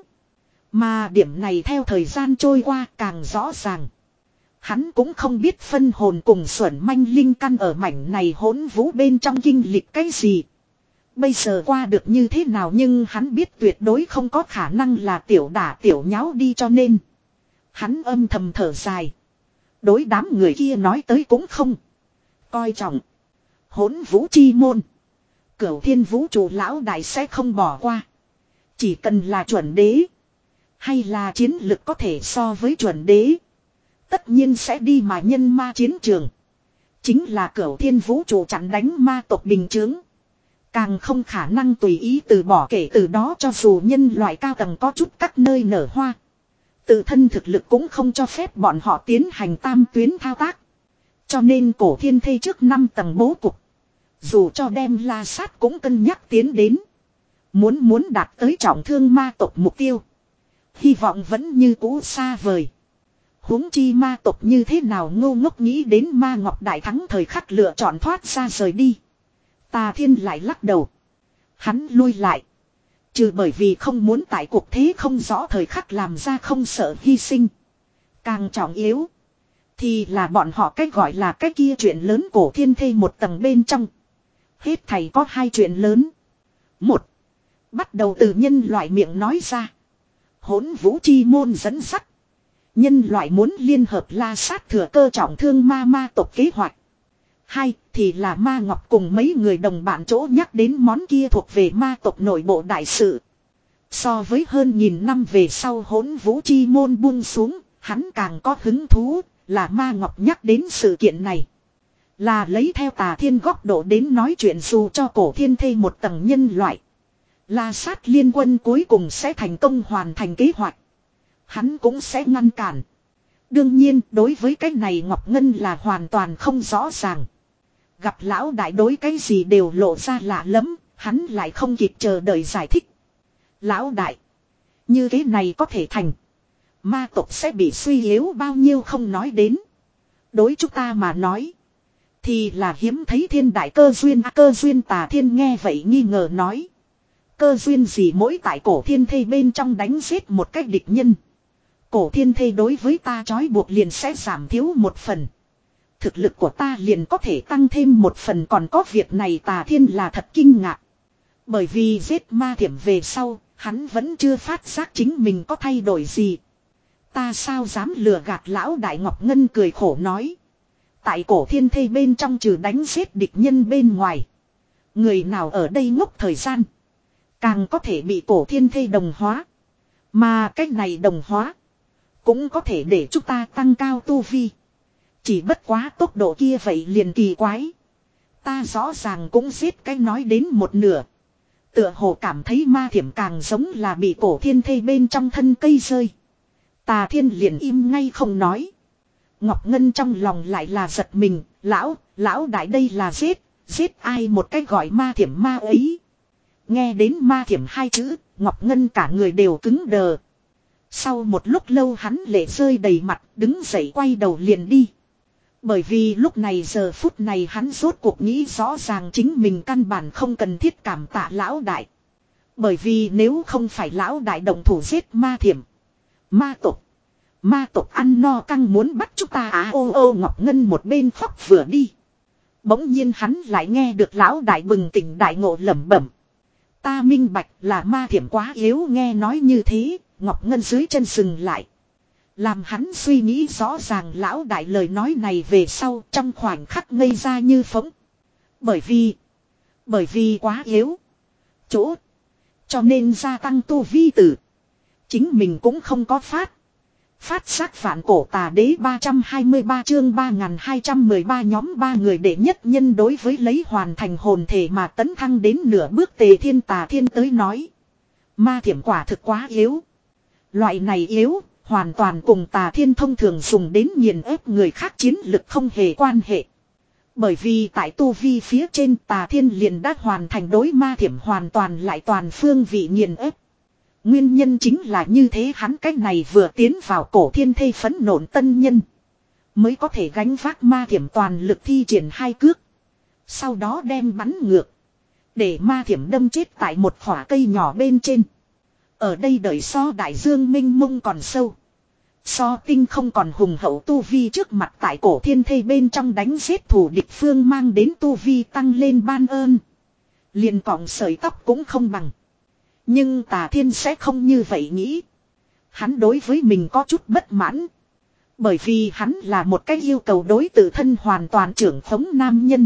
[SPEAKER 1] Mà điểm này theo thời gian trôi qua càng rõ ràng. Hắn cũng không biết phân hồn cùng xuẩn manh linh căn ở mảnh này hỗn vũ bên trong kinh lịch cái gì. Bây giờ qua được như thế nào nhưng hắn biết tuyệt đối không có khả năng là tiểu đả tiểu nháo đi cho nên. Hắn âm thầm thở dài. Đối đám người kia nói tới cũng không. Coi trọng. Hỗn vũ chi môn. Cửu thiên vũ trụ lão đại sẽ không bỏ qua. Chỉ cần là chuẩn đế. Hay là chiến lực có thể so với chuẩn đế. Tất nhiên sẽ đi mà nhân ma chiến trường. Chính là cửu thiên vũ trụ chặn đánh ma tộc bình chướng. Càng không khả năng tùy ý từ bỏ kể từ đó cho dù nhân loại cao tầng có chút các nơi nở hoa. Tự thân thực lực cũng không cho phép bọn họ tiến hành tam tuyến thao tác. Cho nên cổ thiên thây trước năm tầng bố cục. Dù cho đem La Sát cũng cân nhắc tiến đến. Muốn muốn đạt tới trọng thương ma tộc mục tiêu. Hy vọng vẫn như cũ xa vời. Huống chi ma tộc như thế nào ngô ngốc nghĩ đến ma ngọc đại thắng thời khắc lựa chọn thoát ra rời đi. Tà Thiên lại lắc đầu. Hắn lui lại. Trừ bởi vì không muốn tại cuộc thế không rõ thời khắc làm ra không sợ hy sinh. Càng trọng yếu. Thì là bọn họ cách gọi là cái kia chuyện lớn cổ thiên thây một tầng bên trong. Hết thầy có hai chuyện lớn. Một. Bắt đầu từ nhân loại miệng nói ra. Hỗn vũ chi môn dẫn sắt. Nhân loại muốn liên hợp La Sát thừa cơ trọng thương ma ma tộc kế hoạch. Hai. thì là Ma Ngọc cùng mấy người đồng bạn chỗ nhắc đến món kia thuộc về ma tộc nội bộ đại sự. So với hơn nghìn năm về sau Hỗn Vũ Chi môn buông xuống, hắn càng có hứng thú, là Ma Ngọc nhắc đến sự kiện này. Là lấy theo Tà Thiên góc độ đến nói chuyện dù cho cổ thiên thây một tầng nhân loại. La Sát liên quân cuối cùng sẽ thành công hoàn thành kế hoạch. Hắn cũng sẽ ngăn cản. Đương nhiên đối với cái này Ngọc Ngân là hoàn toàn không rõ ràng. Gặp lão đại đối cái gì đều lộ ra lạ lắm, hắn lại không kịp chờ đợi giải thích. Lão đại, như thế này có thể thành. Ma tộc sẽ bị suy yếu bao nhiêu không nói đến. Đối chúng ta mà nói, thì là hiếm thấy thiên đại cơ duyên. À, cơ duyên Tà Thiên nghe vậy nghi ngờ nói. Cơ duyên gì mỗi tại cổ thiên thây bên trong đánh giết một cách địch nhân. Cổ thiên thây đối với ta trói buộc liền sẽ giảm thiếu một phần. Thực lực của ta liền có thể tăng thêm một phần, còn có việc này Tà Thiên là thật kinh ngạc. Bởi vì giết ma thiểm về sau, hắn vẫn chưa phát giác chính mình có thay đổi gì. Ta sao dám lừa gạt lão đại? Ngọc Ngân cười khổ nói. Tại cổ thiên thây bên trong trừ đánh giết địch nhân bên ngoài, người nào ở đây ngốc thời gian, càng có thể bị cổ thiên thây đồng hóa. Mà cách này đồng hóa cũng có thể để chúng ta tăng cao tu vi. Chỉ bất quá tốc độ kia vậy liền kỳ quái. Ta rõ ràng cũng giết cái nói đến một nửa. Tựa hồ cảm thấy ma thiểm càng giống là bị cổ thiên thây bên trong thân cây rơi. Tà Thiên liền im ngay không nói. Ngọc Ngân trong lòng lại là giật mình. Lão, lão đại đây là giết. Giết ai một cái gọi ma thiểm ma ấy. Nghe đến ma thiểm hai chữ, Ngọc Ngân cả người đều cứng đờ. Sau một lúc lâu hắn lệ rơi đầy mặt, đứng dậy quay đầu liền đi. Bởi vì lúc này giờ phút này hắn rốt cuộc nghĩ rõ ràng chính mình căn bản không cần thiết cảm tạ lão đại. Bởi vì nếu không phải lão đại động thủ giết ma thiểm, ma tộc, ma tộc ăn no căng muốn bắt chúng ta à. Ô ô Ngọc Ngân một bên khóc vừa đi. Bỗng nhiên hắn lại nghe được lão đại bừng tỉnh đại ngộ lẩm bẩm. Ta minh bạch là ma thiểm quá yếu. Nghe nói như thế, Ngọc Ngân dưới chân dừng lại. Làm hắn suy nghĩ rõ ràng lão đại lời nói này về sau, trong khoảnh khắc ngây ra như phỗng. Bởi vì, bởi vì quá yếu. Chỗ, cho nên gia tăng tu vi tử. Chính mình cũng không có phát. Phát giác phản cổ tà đế ba trăm hai mươi ba chương ba nghìn hai trăm mười ba nhóm ba người đệ nhất nhân đối với lấy hoàn thành hồn thể mà tấn thăng đến nửa bước Tề Thiên Tà Thiên tới nói. Ma thiểm quả thực quá yếu. Loại này yếu, hoàn toàn cùng Tà Thiên thông thường dùng đến nghiền ép người khác chiến lực không hề quan hệ. Bởi vì tại tu vi phía trên Tà Thiên liền đã hoàn thành đối ma thiểm hoàn toàn lại toàn phương vị nghiền ép. Nguyên nhân chính là như thế, hắn cách này vừa tiến vào cổ thiên thây phấn nộn tân nhân, mới có thể gánh vác ma thiểm toàn lực thi triển hai cước. Sau đó đem bắn ngược. Để ma thiểm đâm chết tại một khỏa cây nhỏ bên trên. Ở đây đời so đại dương minh mông còn sâu. So tinh không còn hùng hậu tu vi trước mặt tại cổ thiên thây bên trong đánh giết thủ địch phương mang đến tu vi tăng lên ban ơn. Liền cọng sợi tóc cũng không bằng. Nhưng Tà Thiên sẽ không như vậy nghĩ. Hắn đối với mình có chút bất mãn. Bởi vì hắn là một cái yêu cầu đối tự thân hoàn toàn trưởng khống nam nhân.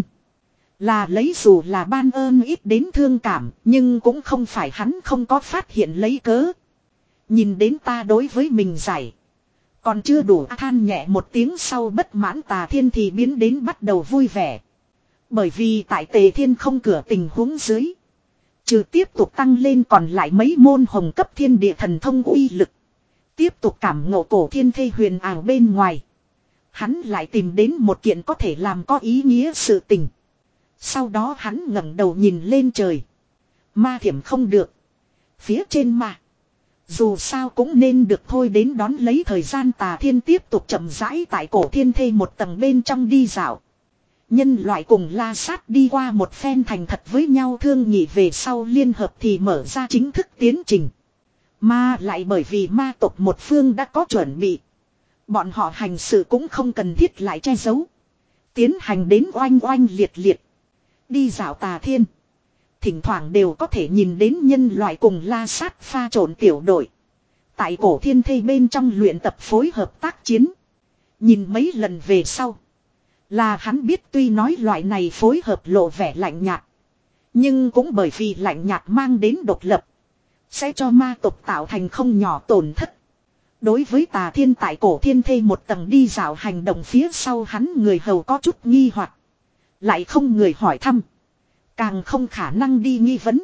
[SPEAKER 1] Là lấy dù là ban ơn ít đến thương cảm, nhưng cũng không phải hắn không có phát hiện lấy cớ. Nhìn đến ta đối với mình giải. Còn chưa đủ, than nhẹ một tiếng sau bất mãn Tà Thiên thì biến đến bắt đầu vui vẻ. Bởi vì tại Tề Thiên không cửa tình huống dưới. Trừ tiếp tục tăng lên còn lại mấy môn hồng cấp thiên địa thần thông uy lực. Tiếp tục cảm ngộ cổ thiên thây huyền ảo bên ngoài. Hắn lại tìm đến một kiện có thể làm có ý nghĩa sự tình. Sau đó hắn ngẩng đầu nhìn lên trời. Ma thiểm không được. Phía trên mà. Dù sao cũng nên được thôi, đến đón lấy thời gian Tà Thiên tiếp tục chậm rãi tại cổ thiên thây một tầng bên trong đi dạo. Nhân loại cùng La Sát đi qua một phen thành thật với nhau thương nghị về sau liên hợp thì mở ra chính thức tiến trình. Mà lại bởi vì ma tộc một phương đã có chuẩn bị. Bọn họ hành sự cũng không cần thiết lại che giấu. Tiến hành đến oanh oanh liệt liệt. Đi dạo Tà Thiên. Thỉnh thoảng đều có thể nhìn đến nhân loại cùng La Sát pha trộn tiểu đội. Tại cổ thiên thây bên trong luyện tập phối hợp tác chiến. Nhìn mấy lần về sau. Là hắn biết tuy nói loại này phối hợp lộ vẻ lạnh nhạt. Nhưng cũng bởi vì lạnh nhạt mang đến độc lập. Sẽ cho ma tộc tạo thành không nhỏ tổn thất. Đối với Tà Thiên tại cổ thiên thê một tầng đi dạo hành động phía sau hắn người hầu có chút nghi hoặc, lại không người hỏi thăm. Càng không khả năng đi nghi vấn.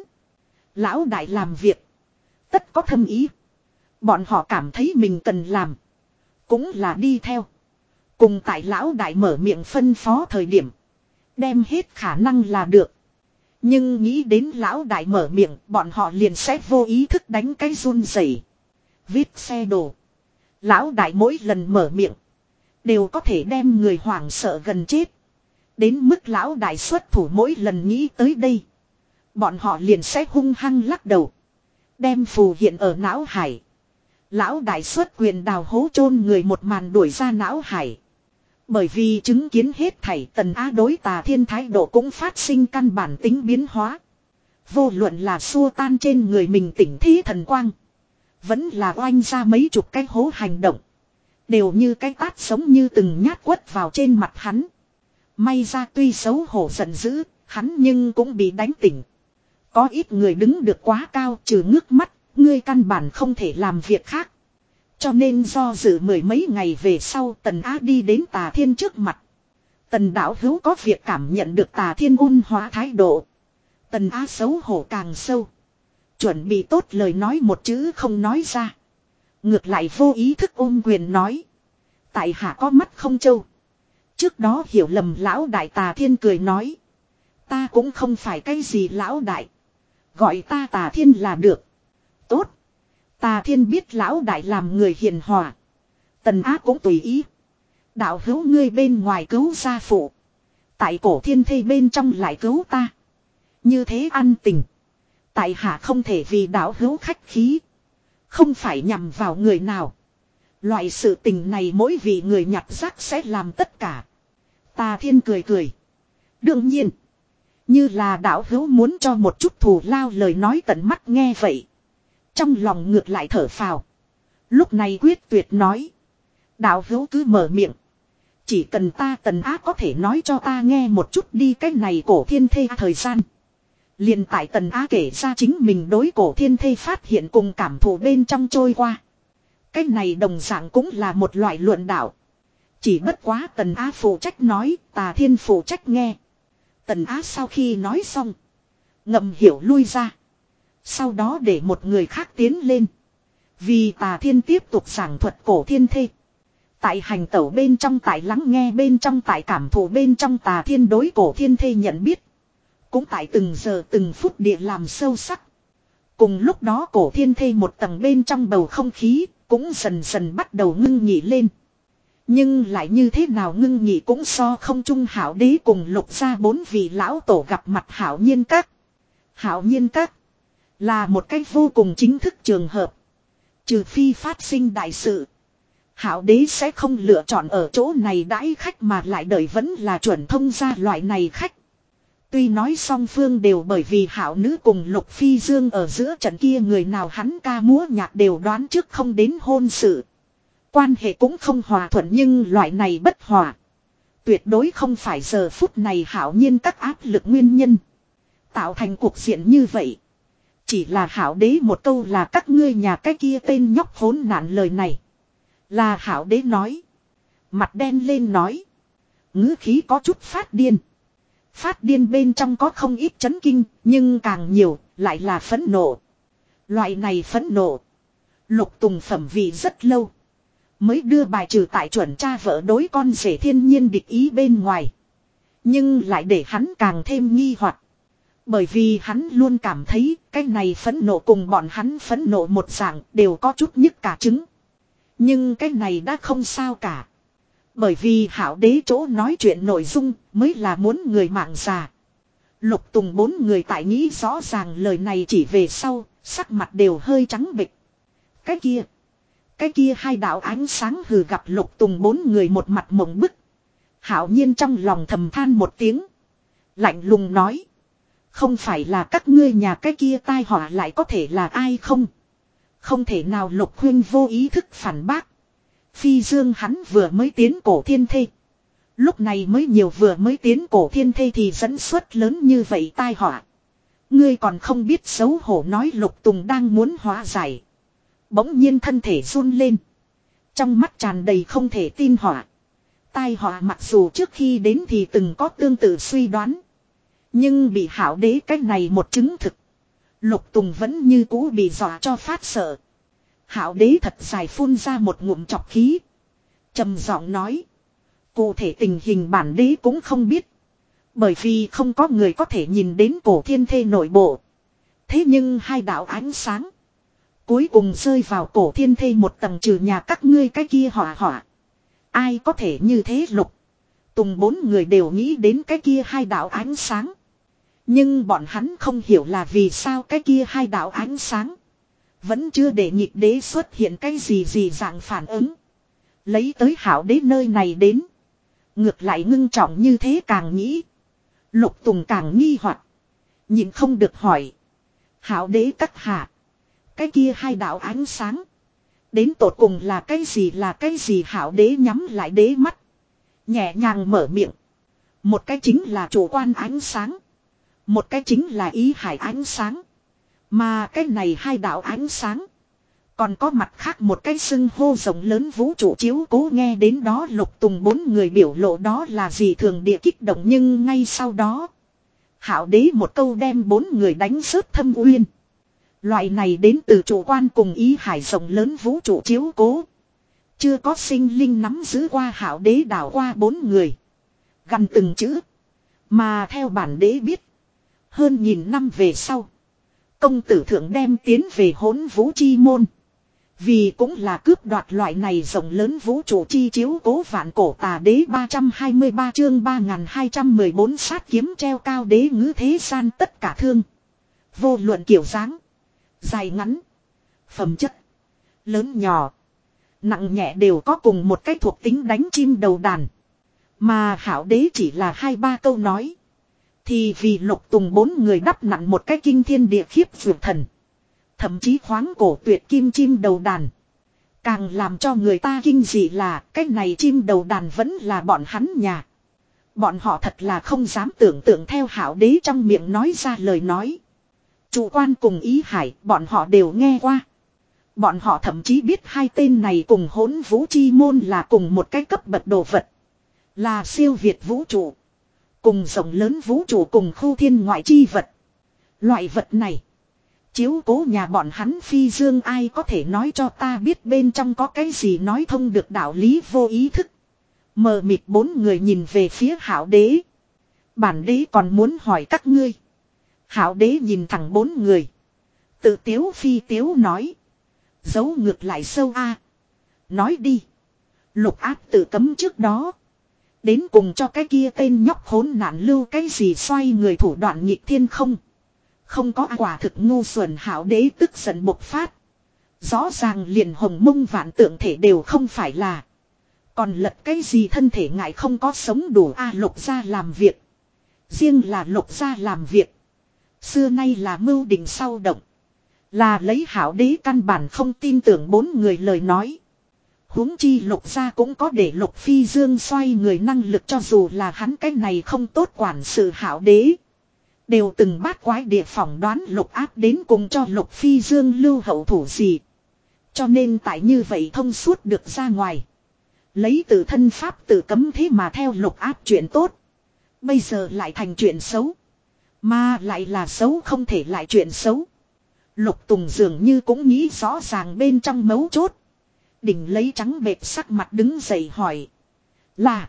[SPEAKER 1] Lão đại làm việc. Tất có thâm ý. Bọn họ cảm thấy mình cần làm. Cũng là đi theo. Cùng tại lão đại mở miệng phân phó thời điểm. Đem hết khả năng là được. Nhưng nghĩ đến lão đại mở miệng, bọn họ liền sẽ vô ý thức đánh cái run rẩy. Viết xe đồ. Lão đại mỗi lần mở miệng đều có thể đem người hoảng sợ gần chết. Đến mức lão đại xuất thủ mỗi lần nghĩ tới đây, bọn họ liền sẽ hung hăng lắc đầu. Đem phù hiện ở não hải. Lão đại xuất quyền đào hố chôn người một màn đuổi ra não hải. Bởi vì chứng kiến hết thảy, Tần Á đối Tà Thiên thái độ cũng phát sinh căn bản tính biến hóa. Vô luận là xua tan trên người mình tỉnh thí thần quang, vẫn là oanh ra mấy chục cái hố hành động, đều như cái tát sống như từng nhát quất vào trên mặt hắn. May ra tuy xấu hổ giận dữ, hắn nhưng cũng bị đánh tỉnh. Có ít người đứng được quá cao, trừ ngước mắt, ngươi căn bản không thể làm việc khác. Cho nên do dự mười mấy ngày về sau, Tần Á đi đến Tà Thiên trước mặt. Tần đạo hữu có việc cảm nhận được Tà Thiên ôn hóa thái độ. Tần Á xấu hổ càng sâu. Chuẩn bị tốt lời nói một chữ không nói ra. Ngược lại vô ý thức ôm quyền nói. Tại hạ có mắt không trâu. Trước đó hiểu lầm lão đại. Tà Thiên cười nói. Ta cũng không phải cái gì lão đại. Gọi ta Tà Thiên là được. Tốt. Tà Thiên biết lão đại làm người hiền hòa. Tần Á cũng tùy ý. Đạo hữu ngươi bên ngoài cứu gia phụ. Tại cổ thiên thây bên trong lại cứu ta. Như thế ăn tình. Tại hạ không thể vì đạo hữu khách khí. Không phải nhằm vào người nào. Loại sự tình này mỗi vị người nhặt rác sẽ làm tất cả. Tà Thiên cười cười. Đương nhiên. Như là đạo hữu muốn cho một chút thù lao lời nói tận mắt nghe vậy. Trong lòng ngược lại thở phào. Lúc này quyết tuyệt nói. Đạo hữu cứ mở miệng. Chỉ cần ta Tần Á có thể nói cho ta nghe một chút đi cái này cổ thiên thê thời gian. Liền tại Tần Á kể ra chính mình đối cổ thiên thê phát hiện cùng cảm thụ bên trong trôi qua. Cái này đồng dạng cũng là một loại luận đạo. Chỉ bất quá Tần Á phụ trách nói, Tà Thiên phụ trách nghe. Tần Á sau khi nói xong, ngầm hiểu lui ra. Sau đó để một người khác tiến lên. Vì Tà Thiên tiếp tục giảng thuật cổ thiên thê. Tại hành tẩu bên trong, tại lắng nghe bên trong, tại cảm thụ bên trong, Tà Thiên đối cổ thiên thê nhận biết. Cũng tại từng giờ từng phút địa làm sâu sắc. Cùng lúc đó cổ thiên thê một tầng bên trong bầu không khí cũng dần dần bắt đầu ngưng nghỉ lên. Nhưng lại như thế nào ngưng nghỉ cũng so không chung Hảo Đế cùng Lục gia bốn vị lão tổ gặp mặt Hạo Nhiên Các. Hạo Nhiên Các là một cách vô cùng chính thức trường hợp. Trừ phi phát sinh đại sự, Hạo Đế sẽ không lựa chọn ở chỗ này đãi khách mà lại đợi vẫn là chuẩn thông gia loại này khách. Tuy nói song phương đều bởi vì Hạo Nữ cùng Lục Phi Dương ở giữa trận kia người nào hắn ca múa nhạc đều đoán trước không đến hôn sự. Quan hệ cũng không hòa thuận, nhưng loại này bất hòa tuyệt đối không phải giờ phút này Hạo Nhiên Các áp lực nguyên nhân. Tạo thành cuộc diện như vậy chỉ là Hạo Đế một câu là các ngươi nhà cái kia tên nhóc khốn nạn lời này. Là Hạo Đế nói. Mặt đen lên nói. Ngữ khí có chút phát điên. Phát điên bên trong có không ít chấn kinh, nhưng càng nhiều lại là phẫn nộ. Loại này phẫn nộ, Lục Tùng phẩm vị rất lâu mới đưa bài trừ tại chuẩn cha vợ đối con rể thiên nhiên địch ý bên ngoài. Nhưng lại để hắn càng thêm nghi hoặc. Bởi vì hắn luôn cảm thấy cái này phẫn nộ cùng bọn hắn phẫn nộ một dạng đều có chút nhức cả trứng. Nhưng cái này đã không sao cả. Bởi vì Hạo Đế chỗ nói chuyện nội dung mới là muốn người mạng già. Lục Tùng bốn người tại nghĩ rõ ràng lời này chỉ về sau, sắc mặt đều hơi trắng bệch. Cái kia, cái kia hai đạo ánh sáng hừ gặp Lục Tùng bốn người một mặt mộng bức. Hạo Nhiên trong lòng thầm than một tiếng, lạnh lùng nói. Không phải là các ngươi nhà cái kia tai họa lại có thể là ai không? Không thể nào. Lục Huynh vô ý thức phản bác. Phi Dương hắn vừa mới tiến cổ thiên thê. Lúc này mới nhiều vừa mới tiến cổ thiên thê thì dẫn xuất lớn như vậy tai họa. Ngươi còn không biết xấu hổ nói Lục Tùng đang muốn hóa giải. Bỗng nhiên thân thể run lên. Trong mắt tràn đầy không thể tin họa. Tai họa mặc dù trước khi đến thì từng có tương tự suy đoán. Nhưng bị hảo đế cách này một chứng thực. Lục Tùng vẫn như cũ bị dọa cho phát sợ. Hảo đế thật dài phun ra một ngụm chọc khí. Trầm giọng nói. Cụ thể tình hình bản đế cũng không biết. Bởi vì không có người có thể nhìn đến cổ thiên thê nội bộ. Thế nhưng hai đạo ánh sáng. Cuối cùng rơi vào cổ thiên thê một tầng trừ nhà các ngươi cái kia hỏa hỏa. Ai có thể như thế Lục Tùng bốn người đều nghĩ đến cái kia hai đạo ánh sáng. Nhưng bọn hắn không hiểu là vì sao cái kia hai đạo ánh sáng. Vẫn chưa để nhịp đế xuất hiện cái gì gì dạng phản ứng. Lấy tới hảo đế nơi này đến. Ngược lại ngưng trọng như thế càng nghĩ. Lục Tùng càng nghi hoặc, nhìn không được hỏi. Hảo đế các hạ. Cái kia hai đạo ánh sáng. Đến tột cùng là cái gì là cái gì hảo đế nhắm lại đế mắt. Nhẹ nhàng mở miệng. Một cái chính là chủ quan ánh sáng. Một cái chính là ý hải ánh sáng. Mà cái này hai đạo ánh sáng. Còn có mặt khác một cái xưng hô rộng lớn vũ trụ chiếu cố nghe đến đó Lục Tùng bốn người biểu lộ đó là gì thường địa kích động nhưng ngay sau đó. Hảo đế một câu đem bốn người đánh rớt thâm uyên. Loại này đến từ chủ quan cùng ý hải rộng lớn vũ trụ chiếu cố. Chưa có sinh linh nắm giữ qua hảo đế đảo qua bốn người. Gần từng chữ. Mà theo bản đế biết. Hơn nghìn năm về sau. Công tử thượng đem tiến về hỗn vũ chi môn. Vì cũng là cướp đoạt loại này rộng lớn vũ trụ chi chiếu cố vạn cổ tà đế ba trăm hai mươi ba chương ba nghìn hai trăm mười bốn sát kiếm treo cao đế ngữ thế gian tất cả thương. Vô luận kiểu dáng. Dài ngắn. Phẩm chất. Lớn nhỏ. Nặng nhẹ đều có cùng một cách thuộc tính đánh chim đầu đàn. Mà hảo đế chỉ là hai ba câu nói. Thì vì Lục Tùng bốn người đắp nặng một cái kinh thiên địa khiếp vượt thần. Thậm chí khoáng cổ tuyệt kim chim đầu đàn. Càng làm cho người ta kinh dị là cái này chim đầu đàn vẫn là bọn hắn nhà. Bọn họ thật là không dám tưởng tượng theo hảo đế trong miệng nói ra lời nói. Chủ quan cùng ý hải bọn họ đều nghe qua. Bọn họ thậm chí biết hai tên này cùng hỗn vũ chi môn là cùng một cái cấp bậc đồ vật. Là siêu việt vũ trụ. Cùng rộng lớn vũ trụ cùng khu thiên ngoại chi vật. Loại vật này. Chiếu cố nhà bọn hắn phi dương ai có thể nói cho ta biết bên trong có cái gì nói thông được đạo lý vô ý thức. Mờ mịt bốn người nhìn về phía hảo đế. Bản đế còn muốn hỏi các ngươi. Hảo đế nhìn thẳng bốn người. Tự tiếu phi tiếu nói. Giấu ngược lại sâu a. Nói đi. Lục áp tự cấm trước đó. Đến cùng cho cái kia tên nhóc khốn nạn lưu cái gì xoay người thủ đoạn nghịch thiên không. Không có quả thực ngu xuẩn hảo đế tức giận bộc phát. Rõ ràng liền hồng mông vạn tượng thể đều không phải là. Còn lật cái gì thân thể ngại không có sống đủ a Lục gia làm việc. Riêng là Lục gia làm việc. Xưa nay là mưu định sau động. Là lấy hảo đế căn bản không tin tưởng bốn người lời nói. Huống chi Lục gia cũng có để Lục Phi Dương xoay người năng lực cho dù là hắn cái này không tốt quản sự hảo đế. Đều từng bát quái địa phỏng đoán Lục áp đến cùng cho Lục Phi Dương lưu hậu thủ gì. Cho nên tại như vậy thông suốt được ra ngoài. Lấy từ thân pháp tự cấm thế mà theo Lục áp chuyện tốt. Bây giờ lại thành chuyện xấu. Mà lại là xấu không thể lại chuyện xấu. Lục Tùng dường như cũng nghĩ rõ ràng bên trong mấu chốt. Đỉnh lấy trắng bệt sắc mặt đứng dậy hỏi. Là.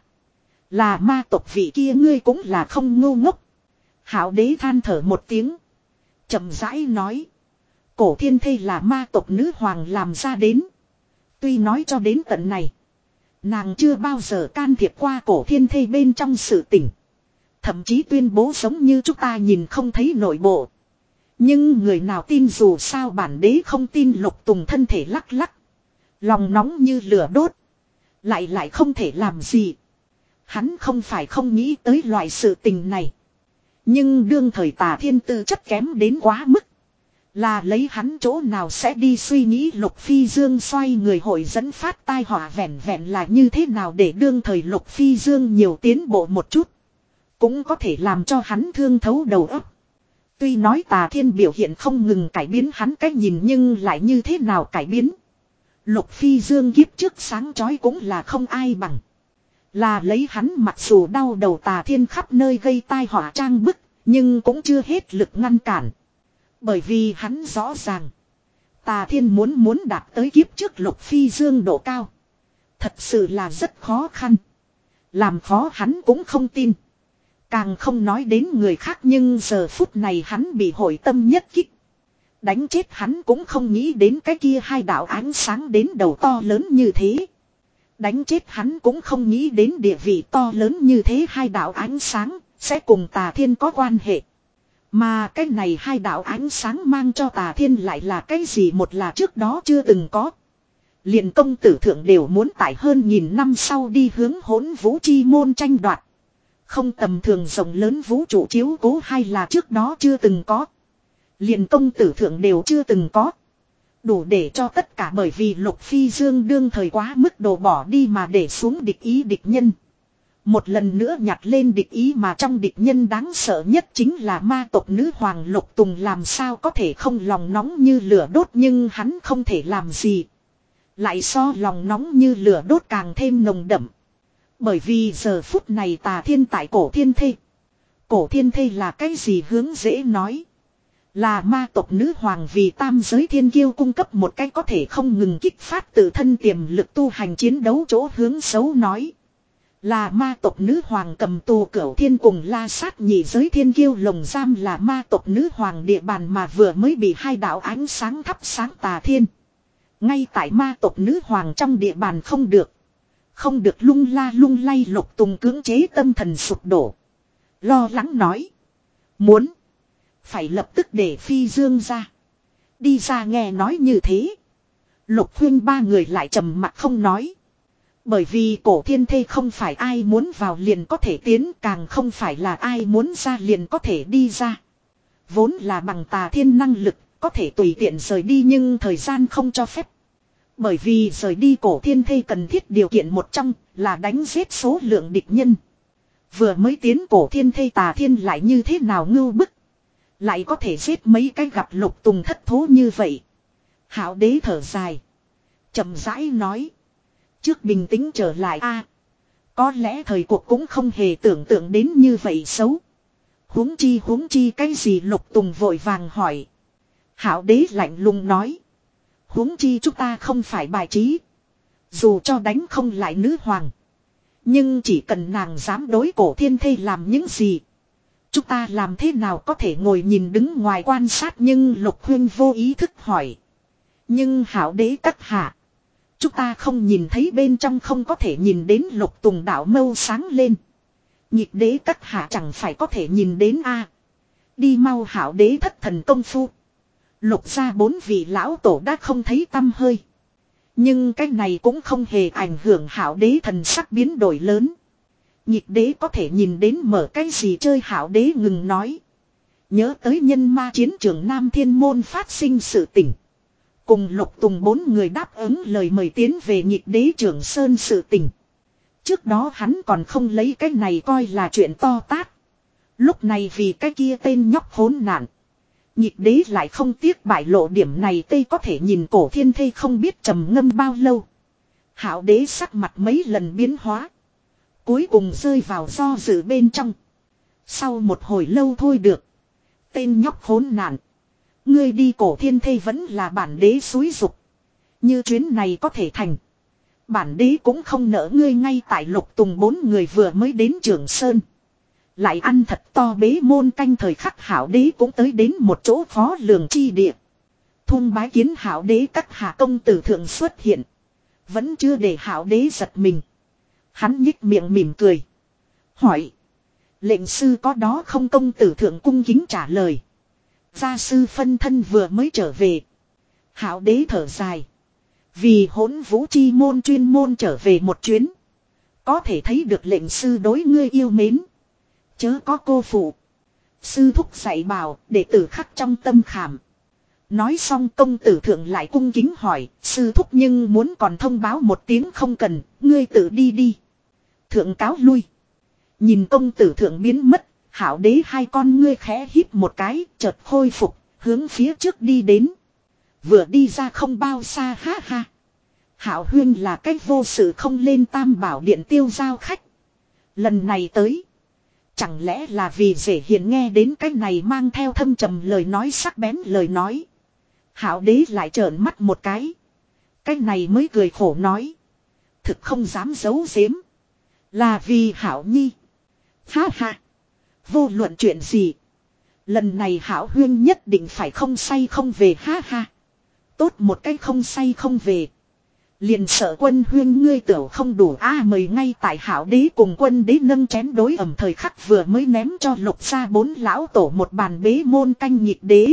[SPEAKER 1] Là ma tộc vị kia ngươi cũng là không ngu ngốc. Hảo đế than thở một tiếng. Chậm rãi nói. Cổ thiên thê là ma tộc nữ hoàng làm ra đến. Tuy nói cho đến tận này. Nàng chưa bao giờ can thiệp qua cổ thiên thê bên trong sự tình. Thậm chí tuyên bố giống như chúng ta nhìn không thấy nội bộ. Nhưng người nào tin dù sao bản đế không tin Lục Tùng thân thể lắc lắc. Lòng nóng như lửa đốt. Lại lại không thể làm gì. Hắn không phải không nghĩ tới loại sự tình này. Nhưng đương thời Tà Thiên tư chất kém đến quá mức. Là lấy hắn chỗ nào sẽ đi suy nghĩ Lục Phi Dương xoay người hội dẫn phát tai họa vẹn vẹn là như thế nào để đương thời Lục Phi Dương nhiều tiến bộ một chút. Cũng có thể làm cho hắn thương thấu đầu óc. Tuy nói Tà Thiên biểu hiện không ngừng cải biến hắn cách nhìn nhưng lại như thế nào cải biến. Lục Phi Dương kiếp trước sáng chói cũng là không ai bằng. Là lấy hắn mặc dù đau đầu Tà Thiên khắp nơi gây tai họa trang bức, nhưng cũng chưa hết lực ngăn cản. Bởi vì hắn rõ ràng, Tà Thiên muốn muốn đạt tới kiếp trước Lục Phi Dương độ cao. Thật sự là rất khó khăn. Làm khó hắn cũng không tin. Càng không nói đến người khác nhưng giờ phút này hắn bị hội tâm nhất kích. Đánh chết hắn cũng không nghĩ đến cái kia hai đạo ánh sáng đến đầu to lớn như thế. Đánh chết hắn cũng không nghĩ đến địa vị to lớn như thế hai đạo ánh sáng sẽ cùng Tà Thiên có quan hệ. Mà cái này hai đạo ánh sáng mang cho Tà Thiên lại là cái gì, một là trước đó chưa từng có. Liền công tử thượng đều muốn tại hơn nghìn năm sau đi hướng Hỗn Vũ Chi môn tranh đoạt. Không tầm thường rộng lớn vũ trụ chiếu cố, hay là trước đó chưa từng có. Liền công tử thượng đều chưa từng có. Đủ để cho tất cả bởi vì Lục Phi Dương đương thời quá mức độ bỏ đi mà để xuống địch ý địch nhân. Một lần nữa nhặt lên địch ý, mà trong địch nhân đáng sợ nhất chính là ma tộc nữ hoàng Lục Tùng, làm sao có thể không lòng nóng như lửa đốt, nhưng hắn không thể làm gì. Lại so lòng nóng như lửa đốt càng thêm nồng đậm. Bởi vì giờ phút này Tà Thiên tại Cổ Thiên Thê. Cổ Thiên Thê là cái gì hướng dễ nói. Là ma tộc nữ hoàng vì tam giới thiên kiêu cung cấp một cách có thể không ngừng kích phát tự thân tiềm lực tu hành chiến đấu chỗ hướng xấu nói. Là ma tộc nữ hoàng cầm tù Cửu Thiên cùng la sát nhị giới thiên kiêu lồng giam, là ma tộc nữ hoàng địa bàn mà vừa mới bị hai đạo ánh sáng thắp sáng Tà Thiên. Ngay tại ma tộc nữ hoàng trong địa bàn không được. Không được lung la lung lay. Lục Tùng cưỡng chế tâm thần sụp đổ. Lo lắng nói. Muốn. Phải lập tức để Phi Dương ra. Đi ra. Nghe nói như thế. Lục huynh ba người lại trầm mặc không nói. Bởi vì Cổ Thiên Thê không phải ai muốn vào liền có thể tiến, càng không phải là ai muốn ra liền có thể đi ra. Vốn là bằng Tà Thiên năng lực, có thể tùy tiện rời đi nhưng thời gian không cho phép. Bởi vì rời đi Cổ Thiên Thê cần thiết điều kiện một trong là đánh giết số lượng địch nhân. Vừa mới tiến Cổ Thiên Thê Tà Thiên lại như thế nào ngưu bức. Lại có thể giết mấy cái gặp Lục Tùng thất thố như vậy. Hạo Đế thở dài. Chậm rãi nói. Trước bình tĩnh trở lại a. Có lẽ thời cuộc cũng không hề tưởng tượng đến như vậy xấu. Huống chi huống chi cái gì, Lục Tùng vội vàng hỏi. Hạo Đế lạnh lùng nói. Huống chi chúng ta không phải bài trí. Dù cho đánh không lại nữ hoàng. Nhưng chỉ cần nàng dám đối Cổ Thiên Thê làm những gì. Chúng ta làm thế nào có thể ngồi nhìn đứng ngoài quan sát. Nhưng Lục huynh vô ý thức hỏi. Nhưng Hạo Đế các hạ. Chúng ta không nhìn thấy bên trong, không có thể nhìn đến. Lục Tùng đạo mâu sáng lên. Nhịp Đế các hạ chẳng phải có thể nhìn đến a. À, đi mau. Hạo Đế thất thần công phu. Lục ra bốn vị lão tổ đã không thấy tăm hơi. Nhưng cái này cũng không hề ảnh hưởng Hạo Đế thần sắc biến đổi lớn. Nhịp Đế có thể nhìn đến mở cái gì chơi. Hạo Đế ngừng nói. Nhớ tới nhân ma chiến trường Nam Thiên Môn phát sinh sự tình. Cùng Lục Tùng bốn người đáp ứng lời mời tiến về Nhịp Đế Trường Sơn sự tình. Trước đó hắn còn không lấy cái này coi là chuyện to tát. Lúc này vì cái kia tên nhóc hỗn nạn. Nhịp Đế lại không tiếc bại lộ điểm này. Tây có thể nhìn Cổ Thiên Thê không biết trầm ngâm bao lâu. Hạo Đế sắc mặt mấy lần biến hóa. Cuối cùng rơi vào do dự bên trong. Sau một hồi lâu thôi được. Tên nhóc hỗn nạn. Ngươi đi Cổ Thiên Thê vẫn là bản đế xúi dục. Như chuyến này có thể thành. Bản đế cũng không nỡ ngươi. Ngay tại Lục Tùng bốn người vừa mới đến Trường Sơn. Lại ăn thật to bế môn canh thời khắc Hạo Đế cũng tới đến một chỗ khó lường chi địa. Thung bái kiến Hạo Đế các hạ. Công tử thượng xuất hiện. Vẫn chưa để Hạo Đế giật mình. Hắn nhích miệng mỉm cười. Hỏi. Lệnh sư có đó không? Công tử thượng cung kính trả lời. Gia sư phân thân vừa mới trở về. Hạo Đế thở dài. Vì Hỗn Vũ Chi môn chuyên môn trở về một chuyến. Có thể thấy được lệnh sư đối ngươi yêu mến. Chớ có cô phụ. Sư thúc dạy bảo, đệ tử khắc trong tâm khảm. Nói xong công tử thượng lại cung kính hỏi, sư thúc nhưng muốn còn thông báo một tiếng không cần, ngươi tự đi đi. Thượng cáo lui. Nhìn công tử thượng biến mất, Hảo Đế hai con ngươi khẽ híp một cái, chợt khôi phục, hướng phía trước đi đến. Vừa đi ra không bao xa ha ha. Hảo Huyên là cách vô sự không lên Tam Bảo Điện tiêu giao khách. Lần này tới. Chẳng lẽ là vì dễ hiện nghe đến cái này mang theo thâm trầm lời nói sắc bén lời nói. Hảo Đế lại trợn mắt một cái. Cái này mới cười khổ nói. Thực không dám giấu giếm. Là vì Hảo Nhi. Ha ha. Vô luận chuyện gì. Lần này Hảo Huyên nhất định phải không say không về ha ha. Tốt một cái không say không về. Liền sợ Quân Huyên ngươi tưởng không đủ a à, mời ngay tại Hảo Đế cùng Quân Đế nâng chén đối ẩm thời khắc vừa mới ném cho Lục gia bốn lão tổ một bàn bế môn canh nhịp đế.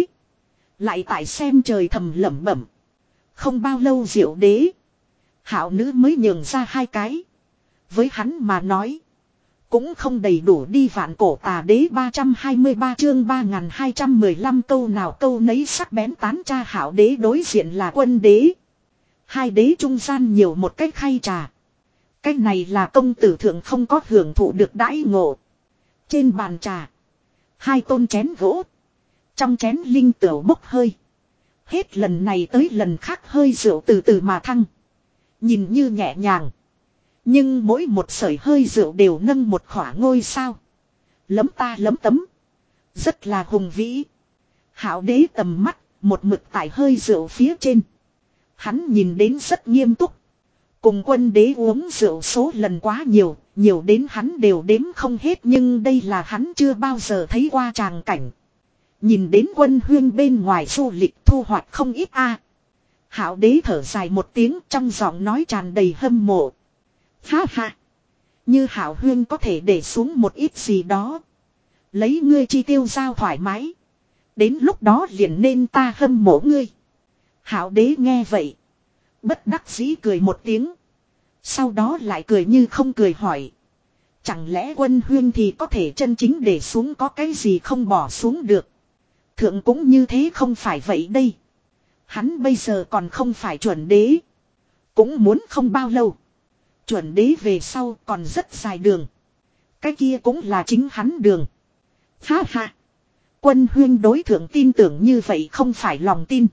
[SPEAKER 1] Lại tại xem trời thầm lẩm bẩm. Không bao lâu Diệu Đế. Hảo nữ mới nhường ra hai cái. Với hắn mà nói. Cũng không đầy đủ đi vạn cổ tà đế ba trăm hai mươi ba chương ba nghìn hai trăm mười lăm câu nào câu nấy sắc bén tán cha Hảo Đế đối diện là Quân Đế. Hai đế trung gian nhiều một cái khay trà. Cái này là công tử thượng không có hưởng thụ được đãi ngộ. Trên bàn trà. Hai tôn chén gỗ. Trong chén linh tửu bốc hơi. Hết lần này tới lần khác hơi rượu từ từ mà thăng. Nhìn như nhẹ nhàng. Nhưng mỗi một sởi hơi rượu đều nâng một khỏa ngôi sao. Lấm ta lấm tấm. Rất là hùng vĩ. Hảo Đế tầm mắt. Một mực tại hơi rượu phía trên. Hắn nhìn đến rất nghiêm túc. Cùng Quân Đế uống rượu số lần quá nhiều. Nhiều đến hắn đều đếm không hết. Nhưng đây là hắn chưa bao giờ thấy qua tràng cảnh. Nhìn đến Quân Huyên bên ngoài du lịch thu hoạch không ít a. Hảo Đế thở dài một tiếng trong giọng nói tràn đầy hâm mộ. Ha ha. Như Hảo Huyên có thể để xuống một ít gì đó. Lấy ngươi chi tiêu giao thoải mái. Đến lúc đó liền nên ta hâm mộ ngươi. Hảo Đế nghe vậy. Bất đắc dĩ cười một tiếng. Sau đó lại cười như không cười hỏi. Chẳng lẽ Quân Huyên thì có thể chân chính để xuống có cái gì không bỏ xuống được. Thượng cũng như thế không phải vậy đây. Hắn bây giờ còn không phải chuẩn đế. Cũng muốn không bao lâu. Chuẩn đế về sau còn rất dài đường. Cái kia cũng là chính hắn đường. Ha ha. Quân Huyên đối thượng tin tưởng như vậy không phải lòng tin.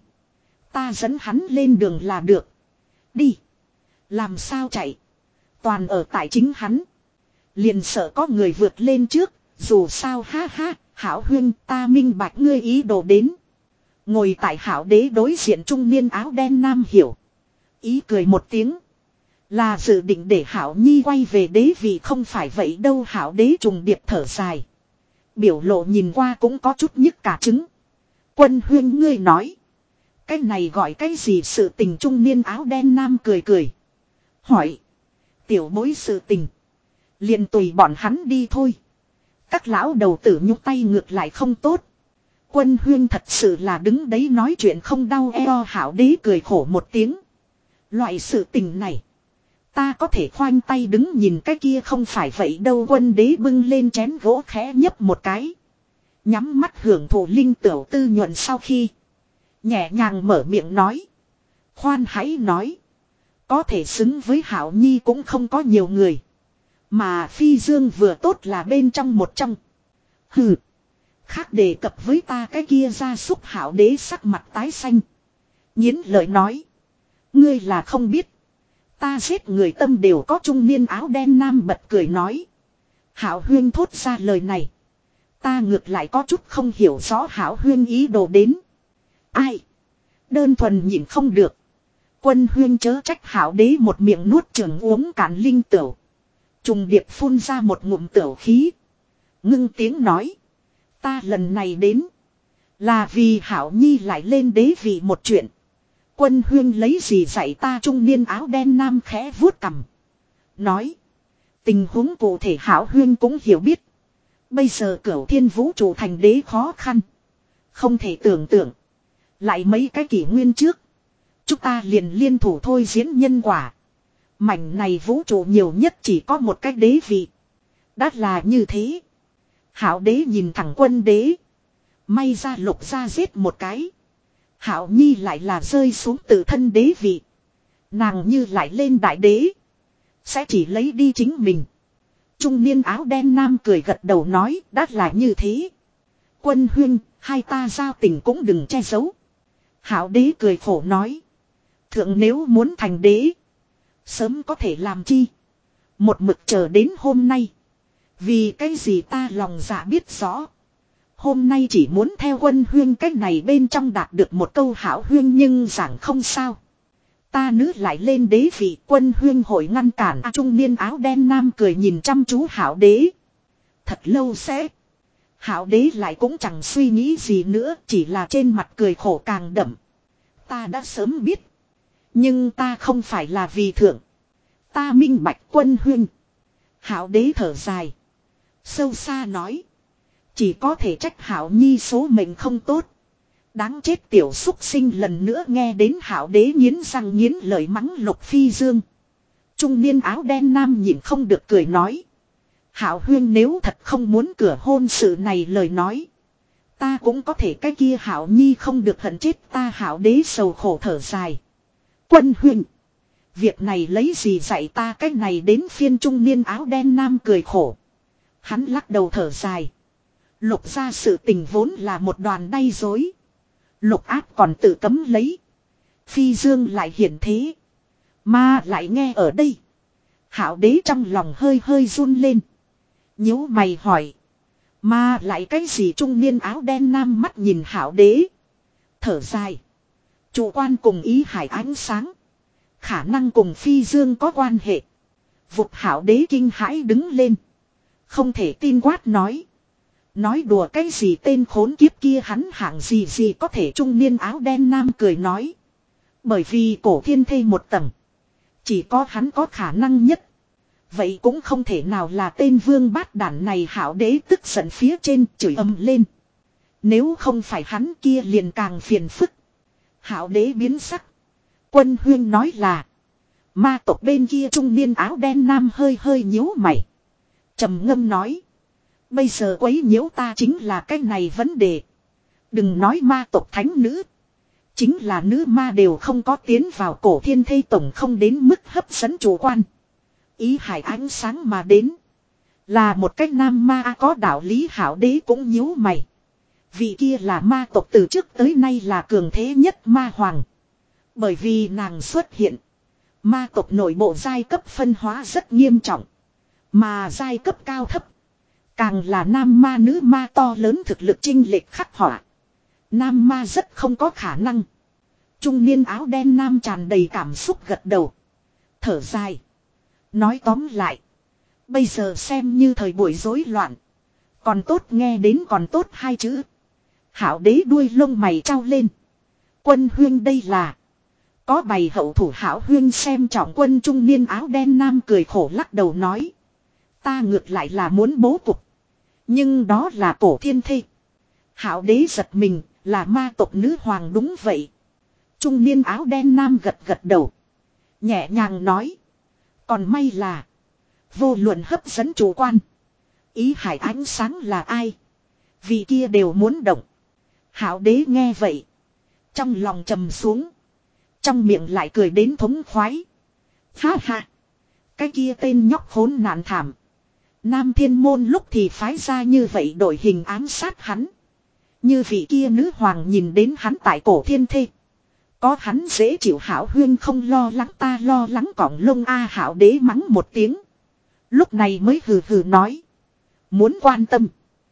[SPEAKER 1] Ta dẫn hắn lên đường là được. Đi. Làm sao chạy. Toàn ở tại chính hắn. Liền sợ có người vượt lên trước. Dù sao ha ha. Hảo Huyên ta minh bạch ngươi ý đồ đến. Ngồi tại Hảo Đế đối diện trung niên áo đen nam hiểu. Ý cười một tiếng. Là dự định để Hảo Nhi quay về đế vì không phải vậy đâu. Hảo Đế trùng điệp thở dài. Biểu lộ nhìn qua cũng có chút nhức cả trứng. Quân Huyên ngươi nói. Cái này gọi cái gì sự tình trung niên áo đen nam cười cười. Hỏi. Tiểu bối sự tình. Liền tùy bọn hắn đi thôi. Các lão đầu tử nhúc tay ngược lại không tốt. Quân Huyên thật sự là đứng đấy nói chuyện không đau eo. Hảo Đế cười khổ một tiếng. Loại sự tình này. Ta có thể khoanh tay đứng nhìn cái kia không phải vậy đâu. Quân Đế bưng lên chén gỗ khẽ nhấp một cái. Nhắm mắt hưởng thụ linh tửu tư nhuận sau khi. Nhẹ nhàng mở miệng nói. Khoan hãy nói. Có thể xứng với Hảo Nhi cũng không có nhiều người. Mà Phi Dương vừa tốt là bên trong một trong. Hừ. Khác đề cập với ta cái kia ra xúc. Hảo Đế sắc mặt tái xanh. Nhiến lời nói. Ngươi là không biết. Ta giết người tâm đều có. Trung niên áo đen nam bật cười nói. Hảo Huyên thốt ra lời này. Ta ngược lại có chút không hiểu rõ Hảo Huyên ý đồ đến. Ai? Đơn thuần nhìn không được. Quân Huyên chớ trách. Hảo Đế một miệng nuốt chửng uống cạn linh tửu. Trùng điệp phun ra một ngụm tửu khí. Ngưng tiếng nói. Ta lần này đến. Là vì Hảo Nhi lại lên đế vị một chuyện. Quân Huyên lấy gì dạy ta. Trung niên áo đen nam khẽ vuốt cằm. Nói. Tình huống cụ thể Hảo Huyên cũng hiểu biết. Bây giờ cửu thiên vũ trụ thành đế khó khăn. Không thể tưởng tượng. Lại mấy cái kỷ nguyên trước. Chúng ta liền liên thủ thôi diễn nhân quả. Mảnh này vũ trụ nhiều nhất chỉ có một cái đế vị. Đã là như thế. Hảo Đế nhìn thẳng Quân Đế. May ra Lục gia giết một cái. Hạo Nhi lại là rơi xuống tự thân đế vị. Nàng như lại lên đại đế. Sẽ chỉ lấy đi chính mình. Trung niên áo đen nam cười gật đầu nói đã là như thế. Quân huynh, hai ta giao tình cũng đừng che giấu. Hạo đế cười khổ nói. Thượng nếu muốn thành đế. Sớm có thể làm chi. Một mực chờ đến hôm nay. Vì cái gì ta lòng dạ biết rõ. Hôm nay chỉ muốn theo quân huyên cách này bên trong đạt được một câu hảo huyên nhưng giảng không sao. Ta nữ lại lên đế vị quân huyên hội ngăn cản. À, trung niên áo đen nam cười nhìn chăm chú hảo đế. Thật lâu sẽ. Hảo đế lại cũng chẳng suy nghĩ gì nữa. Chỉ là trên mặt cười khổ càng đậm. Ta đã sớm biết. Nhưng ta không phải là vì thượng. Ta minh bạch quân huyên. Hảo đế thở dài. Sâu xa nói. Chỉ có thể trách Hảo Nhi số mệnh không tốt. Đáng chết tiểu xúc sinh lần nữa nghe đến Hảo đế nghiến răng nghiến lợi mắng Lục Phi Dương. Trung niên áo đen nam nhịn không được cười nói. Hảo huyên nếu thật không muốn cửa hôn sự này lời nói. Ta cũng có thể cái kia Hảo Nhi không được hận chết ta. Hảo đế sầu khổ thở dài. Quân huynh. Việc này lấy gì dạy ta cái này đến phiên trung niên áo đen nam cười khổ. Hắn lắc đầu thở dài. Lục ra sự tình vốn là một đoàn đay dối. Lục áp còn tự cấm lấy. Phi Dương lại hiển thế. Mà lại nghe ở đây. Hạo đế trong lòng hơi hơi run lên. Nhíu mày hỏi. Mà lại cái gì trung niên áo đen nam mắt nhìn Hạo đế. Thở dài. Chủ quan cùng ý hải ánh sáng. Khả năng cùng Phi Dương có quan hệ. Vụt Hạo đế kinh hãi đứng lên. Không thể tin quát nói. Nói đùa cái gì tên khốn kiếp kia hắn hạng gì gì có thể trung niên áo đen nam cười nói. Bởi vì cổ thiên thê một tầng. Chỉ có hắn có khả năng nhất. Vậy cũng không thể nào là tên vương bát đản này. Hạo đế tức giận phía trên chửi ầm lên. Nếu không phải hắn kia liền càng phiền phức. Hạo đế biến sắc. Quân huyên nói là. Ma tộc bên kia trung niên áo đen nam hơi hơi nhíu mày. Trầm ngâm nói. Bây giờ quấy nhiễu ta chính là cái này vấn đề. Đừng nói ma tộc thánh nữ. Chính là nữ ma đều không có tiến vào cổ thiên thây tổng không đến mức hấp dẫn chủ quan. Ý hải ánh sáng mà đến. Là một cách nam ma có đạo lý. Hảo đế cũng nhíu mày. Vị kia là ma tộc từ trước tới nay là cường thế nhất ma hoàng. Bởi vì nàng xuất hiện. Ma tộc nội bộ giai cấp phân hóa rất nghiêm trọng. Mà giai cấp cao thấp. Càng là nam ma nữ ma to lớn thực lực chênh lệch khắc họa. Nam ma rất không có khả năng. Trung niên áo đen nam tràn đầy cảm xúc gật đầu. Thở dài. Nói tóm lại. Bây giờ xem như thời buổi rối loạn. Còn tốt nghe đến còn tốt hai chữ. Hảo đế đuôi lông mày trao lên. Quân huyên đây là. Có bày hậu thủ Hảo huyên xem trọng quân trung niên áo đen nam cười khổ lắc đầu nói. Ta ngược lại là muốn bố cục. Nhưng đó là cổ thiên thê. Hạo đế giật mình, là ma tộc nữ hoàng đúng vậy. Trung niên áo đen nam gật gật đầu. Nhẹ nhàng nói. Còn may là. Vô luận hấp dẫn chủ quan. Ý hải ánh sáng là ai. Vì kia đều muốn động. Hạo đế nghe vậy. Trong lòng trầm xuống. Trong miệng lại cười đến thống khoái. Ha ha. Cái kia tên nhóc khốn nạn thảm. Nam thiên môn lúc thì phái ra như vậy đổi hình ám sát hắn. Như vị kia nữ hoàng nhìn đến hắn tại cổ thiên thê. Có hắn dễ chịu. Hảo huyên không lo lắng ta lo lắng cỏng lông a. Hảo đế mắng một tiếng. Lúc này mới hừ hừ nói. Muốn quan tâm.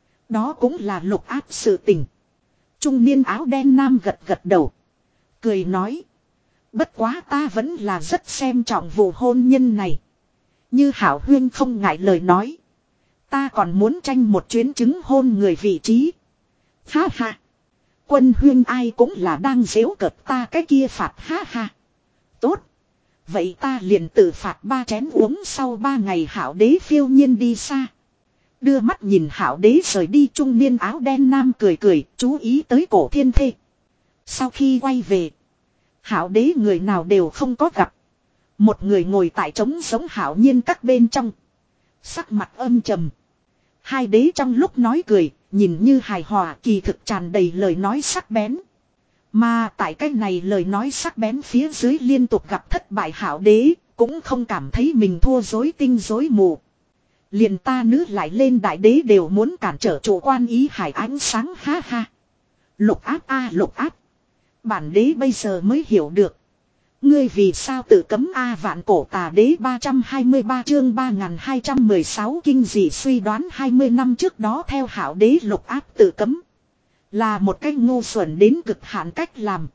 [SPEAKER 1] Đó cũng là lục áp sự tình. Trung niên áo đen nam gật gật đầu. Cười nói. Bất quá ta vẫn là rất xem trọng vụ hôn nhân này. Như Hảo huyên không ngại lời nói. Ta còn muốn tranh một chuyến chứng hôn người vị trí. Ha ha. Quân huyên ai cũng là đang giễu cợt ta cái kia phạt. Ha ha. Tốt. Vậy ta liền tự phạt ba chén uống sau ba ngày. Hảo đế phiêu nhiên đi xa. Đưa mắt nhìn Hảo đế rời đi. Trung niên áo đen nam cười cười chú ý tới cổ thiên thê. Sau khi quay về. Hảo đế người nào đều không có gặp. Một người ngồi tại trống giống hảo nhiên các bên trong. Sắc mặt âm trầm. Hai đế trong lúc nói cười, nhìn như hài hòa kỳ thực tràn đầy lời nói sắc bén. Mà tại cái này lời nói sắc bén phía dưới liên tục gặp thất bại hảo đế, cũng không cảm thấy mình thua dối tinh dối mù. Liền ta nữ lại lên đại đế đều muốn cản trở chủ quan ý hải ánh sáng ha ha. Lục áp a lục áp. Bản đế bây giờ mới hiểu được. Ngươi vì sao tự cấm a vạn cổ tà đế ba trăm hai mươi ba chương ba nghìn hai trăm mười sáu kinh dị suy đoán hai mươi năm trước đó theo hảo đế lục áp tự cấm. Là một cách ngu xuẩn đến cực hạn cách làm.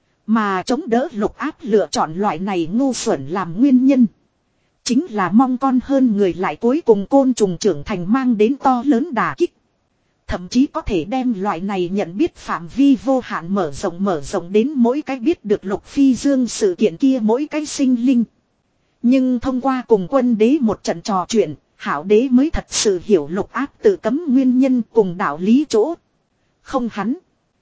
[SPEAKER 1] Mà chống đỡ lục áp lựa chọn loại này ngu xuẩn làm nguyên nhân. Chính là mong con hơn người lại cuối cùng côn trùng trưởng thành mang đến to lớn đả kích. Thậm chí có thể đem loại này nhận biết phạm vi vô hạn mở rộng mở rộng đến mỗi cái biết được lục phi dương sự kiện kia mỗi cái sinh linh. Nhưng thông qua cùng quân đế một trận trò chuyện, hảo đế mới thật sự hiểu lục áp tự cấm nguyên nhân cùng đạo lý chỗ. Không hắn.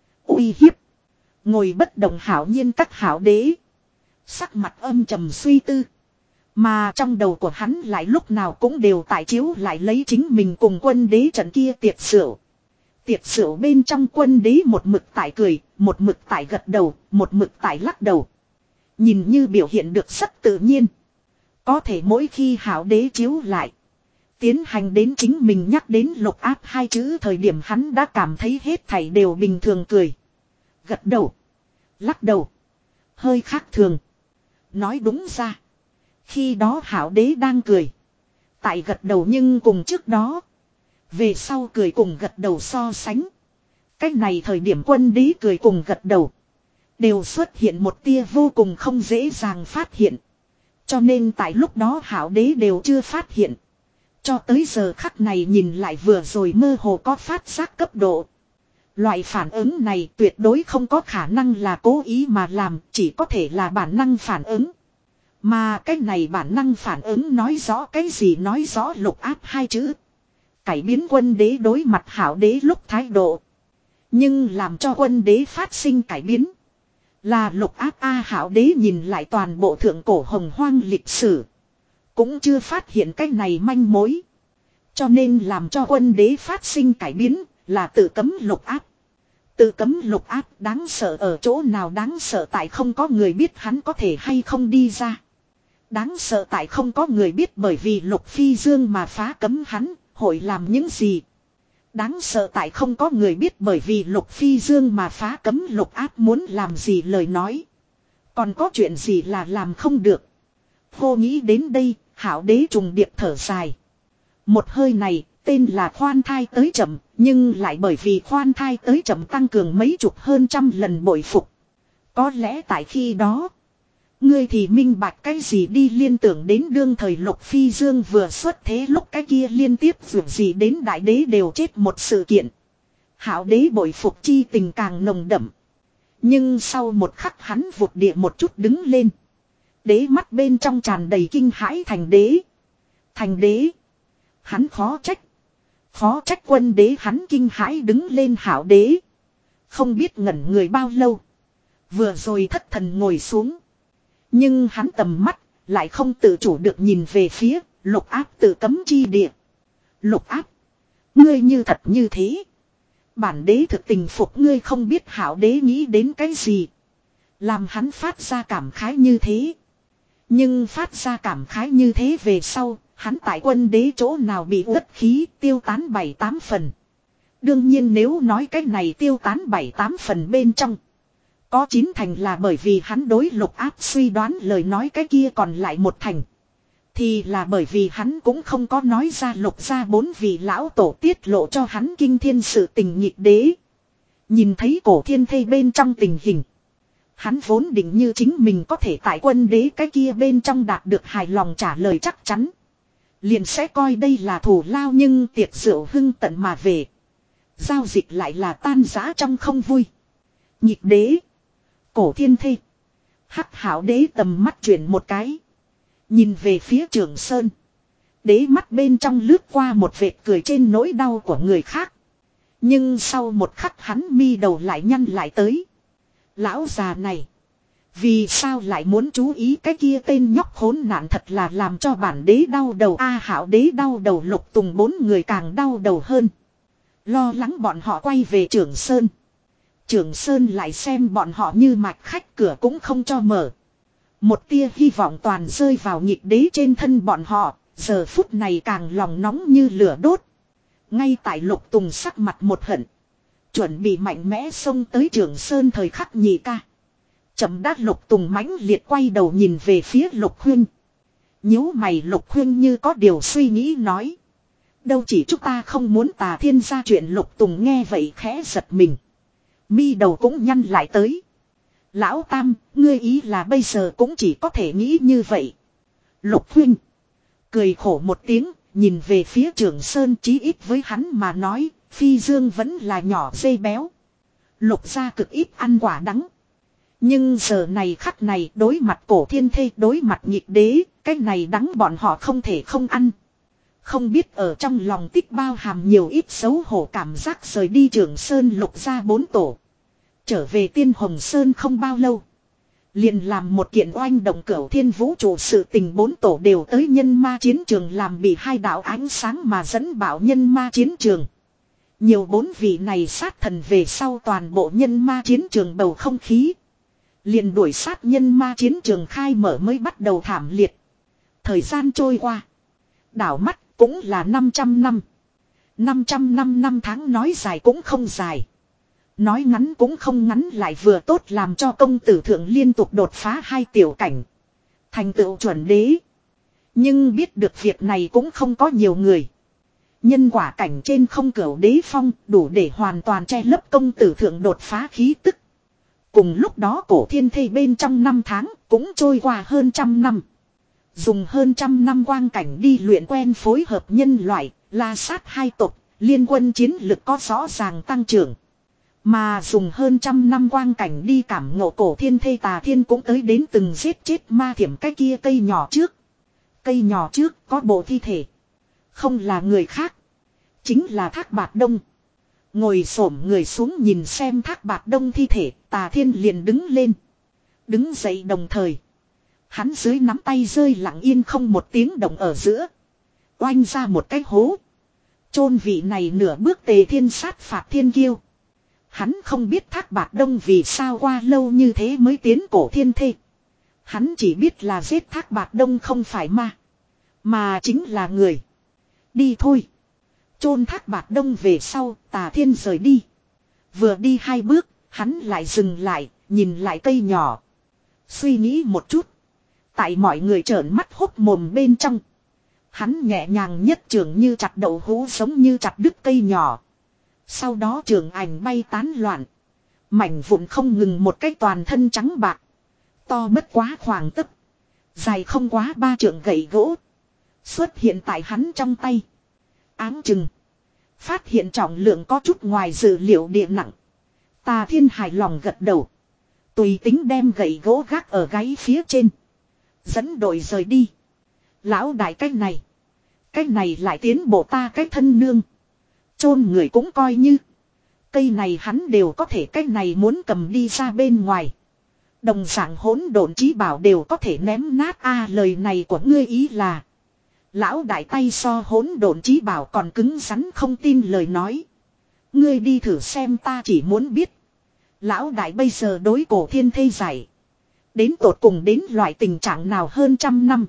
[SPEAKER 1] Uy hiếp. Ngồi bất động hảo nhiên các hảo đế. Sắc mặt âm trầm suy tư. Mà trong đầu của hắn lại lúc nào cũng đều tại chiếu lại lấy chính mình cùng quân đế trận kia tiệc rượu. Tiệc rượu bên trong quân đế một mực tại cười, một mực tại gật đầu, một mực tại lắc đầu. Nhìn như biểu hiện được rất tự nhiên. Có thể mỗi khi hảo đế chiếu lại. Tiến hành đến chính mình nhắc đến lục áp hai chữ thời điểm hắn đã cảm thấy hết thảy đều bình thường cười. Gật đầu. Lắc đầu. Hơi khác thường. Nói đúng ra. Khi đó hảo đế đang cười. Tại gật đầu nhưng cùng trước đó. Về sau cười cùng gật đầu so sánh. Cách này thời điểm quân đế cười cùng gật đầu. Đều xuất hiện một tia vô cùng không dễ dàng phát hiện. Cho nên tại lúc đó hảo đế đều chưa phát hiện. Cho tới giờ khắc này nhìn lại vừa rồi mơ hồ có phát giác cấp độ. Loại phản ứng này tuyệt đối không có khả năng là cố ý mà làm, chỉ có thể là bản năng phản ứng. Mà cái này bản năng phản ứng nói rõ cái gì nói rõ lục áp hai chữ. Cải biến quân đế đối mặt hảo đế lúc thái độ. Nhưng làm cho quân đế phát sinh cải biến. Là lục áp A hảo đế nhìn lại toàn bộ thượng cổ hồng hoang lịch sử. Cũng chưa phát hiện cái này manh mối. Cho nên làm cho quân đế phát sinh cải biến là tự cấm lục áp. Tự cấm lục áp đáng sợ ở chỗ nào đáng sợ tại không có người biết hắn có thể hay không đi ra. Đáng sợ tại không có người biết bởi vì lục phi dương mà phá cấm hắn, hội làm những gì. Đáng sợ tại không có người biết bởi vì lục phi dương mà phá cấm lục áp muốn làm gì lời nói. Còn có chuyện gì là làm không được. Cô nghĩ đến đây, hảo đế trùng điệp thở dài. Một hơi này, tên là khoan thai tới chậm, nhưng lại bởi vì khoan thai tới chậm tăng cường mấy chục hơn trăm lần bội phục. Có lẽ tại khi đó, ngươi thì minh bạch cái gì đi liên tưởng đến đương thời lục phi dương vừa xuất thế lúc cái kia liên tiếp vượt gì đến đại đế đều chết một sự kiện. Hảo đế bội phục chi tình càng nồng đậm. Nhưng sau một khắc hắn vụt địa một chút đứng lên. Đế mắt bên trong tràn đầy kinh hãi thành đế. Thành đế. Hắn khó trách. Khó trách quân đế hắn kinh hãi đứng lên hảo đế. Không biết ngẩn người bao lâu. Vừa rồi thất thần ngồi xuống. Nhưng hắn tầm mắt lại không tự chủ được nhìn về phía lục áp tự cấm chi địa. Lục áp. Ngươi như thật như thế. Bản đế thực tình phục ngươi không biết hảo đế nghĩ đến cái gì. Làm hắn phát ra cảm khái như thế. Nhưng phát ra cảm khái như thế về sau, hắn tại quân đế chỗ nào bị uất khí tiêu tán bảy tám phần. Đương nhiên nếu nói cái này tiêu tán bảy tám phần bên trong. Có chín thành là bởi vì hắn đối lục áp suy đoán lời nói cái kia còn lại một thành. Thì là bởi vì hắn cũng không có nói ra lục ra bốn vị lão tổ tiết lộ cho hắn kinh thiên sự tình nhịp đế. Nhìn thấy cổ thiên thây bên trong tình hình. Hắn vốn định như chính mình có thể tại quân đế cái kia bên trong đạt được hài lòng trả lời chắc chắn. Liền sẽ coi đây là thù lao nhưng tiệc rượu hưng tận mà về. Giao dịch lại là tan rã trong không vui. Nhịp đế. Cổ thiên thê. Hắc hảo đế tầm mắt chuyển một cái. Nhìn về phía Trường Sơn. Đế mắt bên trong lướt qua một vệt cười trên nỗi đau của người khác. Nhưng sau một khắc hắn mi đầu lại nhăn lại tới. Lão già này. Vì sao lại muốn chú ý cái kia tên nhóc khốn nạn thật là làm cho bản đế đau đầu. A hảo đế đau đầu lục tùng bốn người càng đau đầu hơn. Lo lắng bọn họ quay về Trường Sơn. Trưởng Sơn lại xem bọn họ như mạch khách, cửa cũng không cho mở. Một tia hy vọng toàn rơi vào nhịp đế trên thân bọn họ, giờ phút này càng lòng nóng như lửa đốt. Ngay tại Lục Tùng sắc mặt một hận, chuẩn bị mạnh mẽ xông tới Trưởng Sơn thời khắc nhị ca. Chậm đát Lục Tùng mãnh liệt quay đầu nhìn về phía Lục Huynh. Nhíu mày Lục Huynh như có điều suy nghĩ nói. Đâu chỉ chúng ta không muốn Tà Thiên ra chuyện. Lục Tùng nghe vậy khẽ giật mình. Mi đầu cũng nhăn lại tới. Lão Tam, ngươi ý là bây giờ cũng chỉ có thể nghĩ như vậy. Lục Huynh cười khổ một tiếng, nhìn về phía Trưởng Sơn, chí ít với hắn mà nói, Phi Dương vẫn là nhỏ dây béo. Lục gia cực ít ăn quả đắng. Nhưng giờ này khắc này đối mặt Cổ Thiên Thê, đối mặt Nhịp Đế, cái này đắng bọn họ không thể không ăn. Không biết ở trong lòng tích bao hàm nhiều ít xấu hổ cảm giác. Rời đi Trưởng Sơn Lục gia bốn tổ, trở về Tiên Hồng Sơn không bao lâu, liền làm một kiện oanh động cửu thiên vũ trụ sự tình. Bốn tổ đều tới nhân ma chiến trường, làm bị hai đạo ánh sáng mà dẫn bảo nhân ma chiến trường. Nhiều bốn vị này sát thần về sau, toàn bộ nhân ma chiến trường bầu không khí liền đuổi sát nhân ma chiến trường khai mở mới bắt đầu thảm liệt. Thời gian trôi qua, đảo mắt cũng là năm trăm năm. năm trăm năm năm tháng nói dài cũng không dài, nói ngắn cũng không ngắn, lại vừa tốt làm cho công tử thượng liên tục đột phá hai tiểu cảnh, thành tựu chuẩn đế. Nhưng biết được việc này cũng không có nhiều người. Nhân quả cảnh trên không cửu đế phong đủ để hoàn toàn che lấp công tử thượng đột phá khí tức. Cùng lúc đó Cổ Thiên Thê bên trong năm tháng cũng trôi qua hơn trăm năm. Dùng hơn trăm năm quang cảnh đi luyện quen phối hợp nhân loại, la sát hai tộc, liên quân chiến lực có rõ ràng tăng trưởng. Mà dùng hơn trăm năm quang cảnh đi cảm ngộ Cổ Thiên Thê, Tà Thiên cũng tới đến từng giết chết ma thiểm cái kia cây nhỏ trước. Cây nhỏ trước có bộ thi thể, không là người khác, chính là Thác Bạt Đông. Ngồi xổm người xuống nhìn xem Thác Bạt Đông thi thể, Tà Thiên liền đứng lên. Đứng dậy đồng thời, hắn dưới nắm tay rơi lặng yên không một tiếng động ở giữa, oanh ra một cái hố, chôn vị này nửa bước Tề Thiên sát phạt thiên kiêu. Hắn không biết Thác Bạt Đông vì sao qua lâu như thế mới tiến Cổ Thiên Thê. Hắn chỉ biết là giết Thác Bạt Đông không phải ma, mà chính là người. Đi thôi. Chôn Thác Bạt Đông về sau, Tà Thiên rời đi. Vừa đi hai bước, hắn lại dừng lại, nhìn lại cây nhỏ. Suy nghĩ một chút. Tại mọi người trợn mắt hốt mồm bên trong, hắn nhẹ nhàng nhất trường như chặt đậu hũ, giống như chặt đứt cây nhỏ. Sau đó trường ảnh bay tán loạn, mảnh vụn không ngừng, một cái toàn thân trắng bạc, to bất quá khoảng tấc, dài không quá ba trượng gậy gỗ xuất hiện tại hắn trong tay. Áng chừng phát hiện trọng lượng có chút ngoài dự liệu địa nặng. Tà Thiên hài lòng gật đầu, tùy tính đem gậy gỗ gác ở gáy phía trên, dẫn đội rời đi. Lão đại cái này, cái này lại tiến bộ ta cái thân nương. Chôn người cũng coi như, cây này hắn đều có thể, cái này muốn cầm đi ra bên ngoài, đồng dạng hỗn độn chí bảo đều có thể ném nát. A lời này của ngươi ý là, lão đại tay so hỗn độn chí bảo còn cứng rắn, không tin lời nói. Ngươi đi thử xem, ta chỉ muốn biết, lão đại bây giờ đối Cổ Thiên Thê giải đến tột cùng đến loại tình trạng nào. Hơn trăm năm,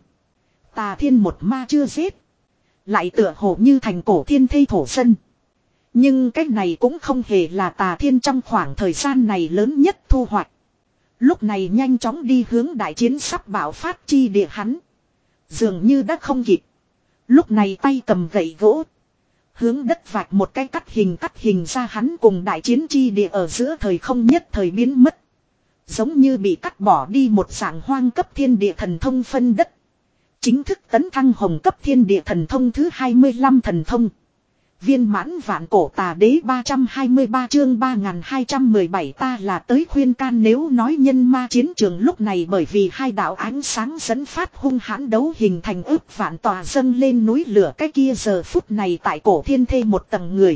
[SPEAKER 1] Tà Thiên một ma chưa giết, lại tựa hồ như thành Cổ Thiên Thê thổ dân. Nhưng cái này cũng không hề là Tà Thiên trong khoảng thời gian này lớn nhất thu hoạch. Lúc này nhanh chóng đi hướng đại chiến sắp bạo phát chi địa hắn, dường như đã không kịp. Lúc này tay cầm gậy gỗ, hướng đất vạch một cái cắt hình cắt hình ra, hắn cùng đại chiến chi địa ở giữa thời không nhất thời biến mất. Giống như bị cắt bỏ đi một dạng hoang cấp thiên địa thần thông phân đất. Chính thức tấn thăng hồng cấp thiên địa thần thông thứ hai mươi lăm thần thông. Viên mãn vạn cổ tà đế. Ba trăm hai mươi ba chương ba nghìn hai trăm mười bảy. Ta là tới khuyên can. Nếu nói nhân ma chiến trường lúc này bởi vì hai đạo ánh sáng dẫn phát hung hãn đấu hình thành ước vạn tòa dâng lên núi lửa, cái kia giờ phút này tại Cổ Thiên Thê một tầng người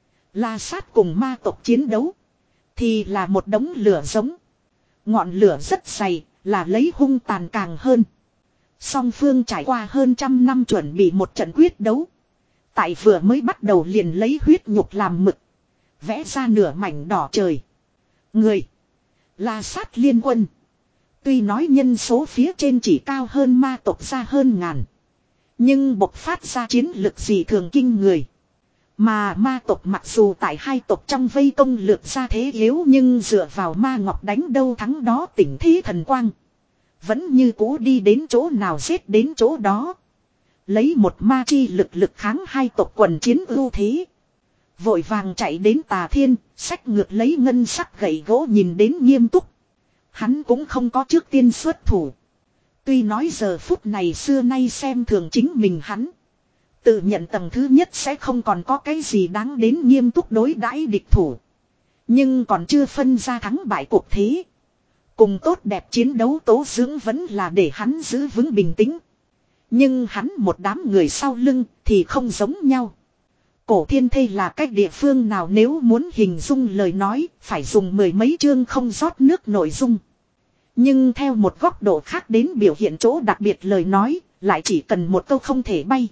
[SPEAKER 1] la sát cùng ma tộc chiến đấu thì là một đống lửa giống. Ngọn lửa rất dày, là lấy hung tàn càng hơn. Song phương trải qua hơn trăm năm chuẩn bị một trận quyết đấu, tại vừa mới bắt đầu liền lấy huyết nhục làm mực, vẽ ra nửa mảnh đỏ trời. Người. La sát liên quân. Tuy nói nhân số phía trên chỉ cao hơn ma tộc ra hơn ngàn. Nhưng bộc phát ra chiến lực gì thường kinh người. Mà ma tộc mặc dù tại hai tộc trong vây công lược ra thế yếu nhưng dựa vào ma ngọc đánh đâu thắng đó tỉnh thế thần quang. Vẫn như cũ đi đến chỗ nào giết đến chỗ đó. Lấy một ma chi lực lực kháng hai tộc quần chiến ưu thế. Vội vàng chạy đến Tà Thiên, xách ngược lấy ngân sắc gậy gỗ nhìn đến nghiêm túc. Hắn cũng không có trước tiên xuất thủ. Tuy nói giờ phút này xưa nay xem thường chính mình hắn. Tự nhận tầng thứ nhất sẽ không còn có cái gì đáng đến nghiêm túc đối đãi địch thủ. Nhưng còn chưa phân ra thắng bại cuộc thế. Cùng tốt đẹp chiến đấu tố dưỡng vẫn là để hắn giữ vững bình tĩnh. Nhưng hắn một đám người sau lưng thì không giống nhau. Cổ Thiên Thây là cách địa phương nào nếu muốn hình dung lời nói phải dùng mười mấy chương không rót nước nội dung. Nhưng theo một góc độ khác đến biểu hiện chỗ đặc biệt lời nói lại chỉ cần một câu không thể bay.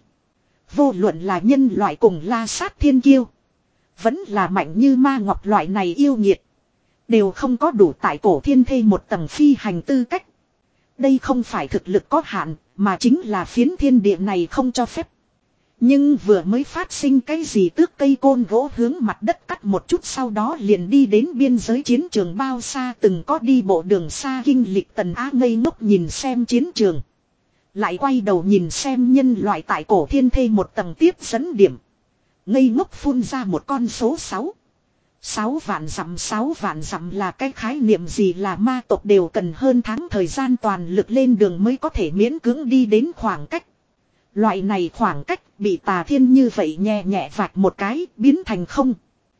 [SPEAKER 1] Vô luận là nhân loại cùng La Sát thiên kiêu. Vẫn là mạnh như ma ngọc loại này yêu nghiệt. Đều không có đủ tại Cổ Thiên Thây một tầng phi hành tư cách. Đây không phải thực lực có hạn mà chính là phiến thiên địa này không cho phép. Nhưng vừa mới phát sinh cái gì tước cây côn gỗ hướng mặt đất cắt một chút sau đó liền đi đến biên giới chiến trường bao xa từng có đi bộ đường xa kinh lịch Tần Á ngây ngốc nhìn xem chiến trường. Lại quay đầu nhìn xem nhân loại tại Cổ Thiên Thây một tầng tiếp dẫn điểm. Ngây ngốc phun ra một con số sáu. Sáu vạn dặm sáu vạn dặm là cái khái niệm gì là ma tộc đều cần hơn tháng thời gian toàn lực lên đường mới có thể miễn cưỡng đi đến khoảng cách. Loại này khoảng cách bị Tà Thiên như vậy nhẹ nhẹ vạch một cái biến thành không.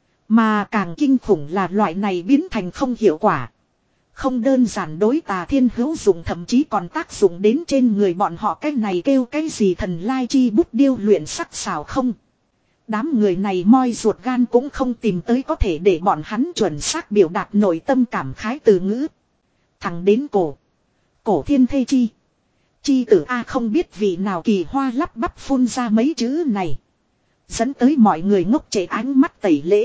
[SPEAKER 1] Mà càng kinh khủng là loại này biến thành không hiệu quả. Không đơn giản đối Tà Thiên hữu dụng thậm chí còn tác dụng đến trên người bọn họ cái này kêu cái gì thần lai chi bút điêu luyện sắc sảo không. Đám người này moi ruột gan cũng không tìm tới có thể để bọn hắn chuẩn xác biểu đạt nội tâm cảm khái từ ngữ. Thẳng đến cổ. Cổ Thiên Thây chi. Chi tử A không biết vị nào kỳ hoa lắp bắp phun ra mấy chữ này. Dẫn tới mọi người ngốc trệ ánh mắt tẩy lễ.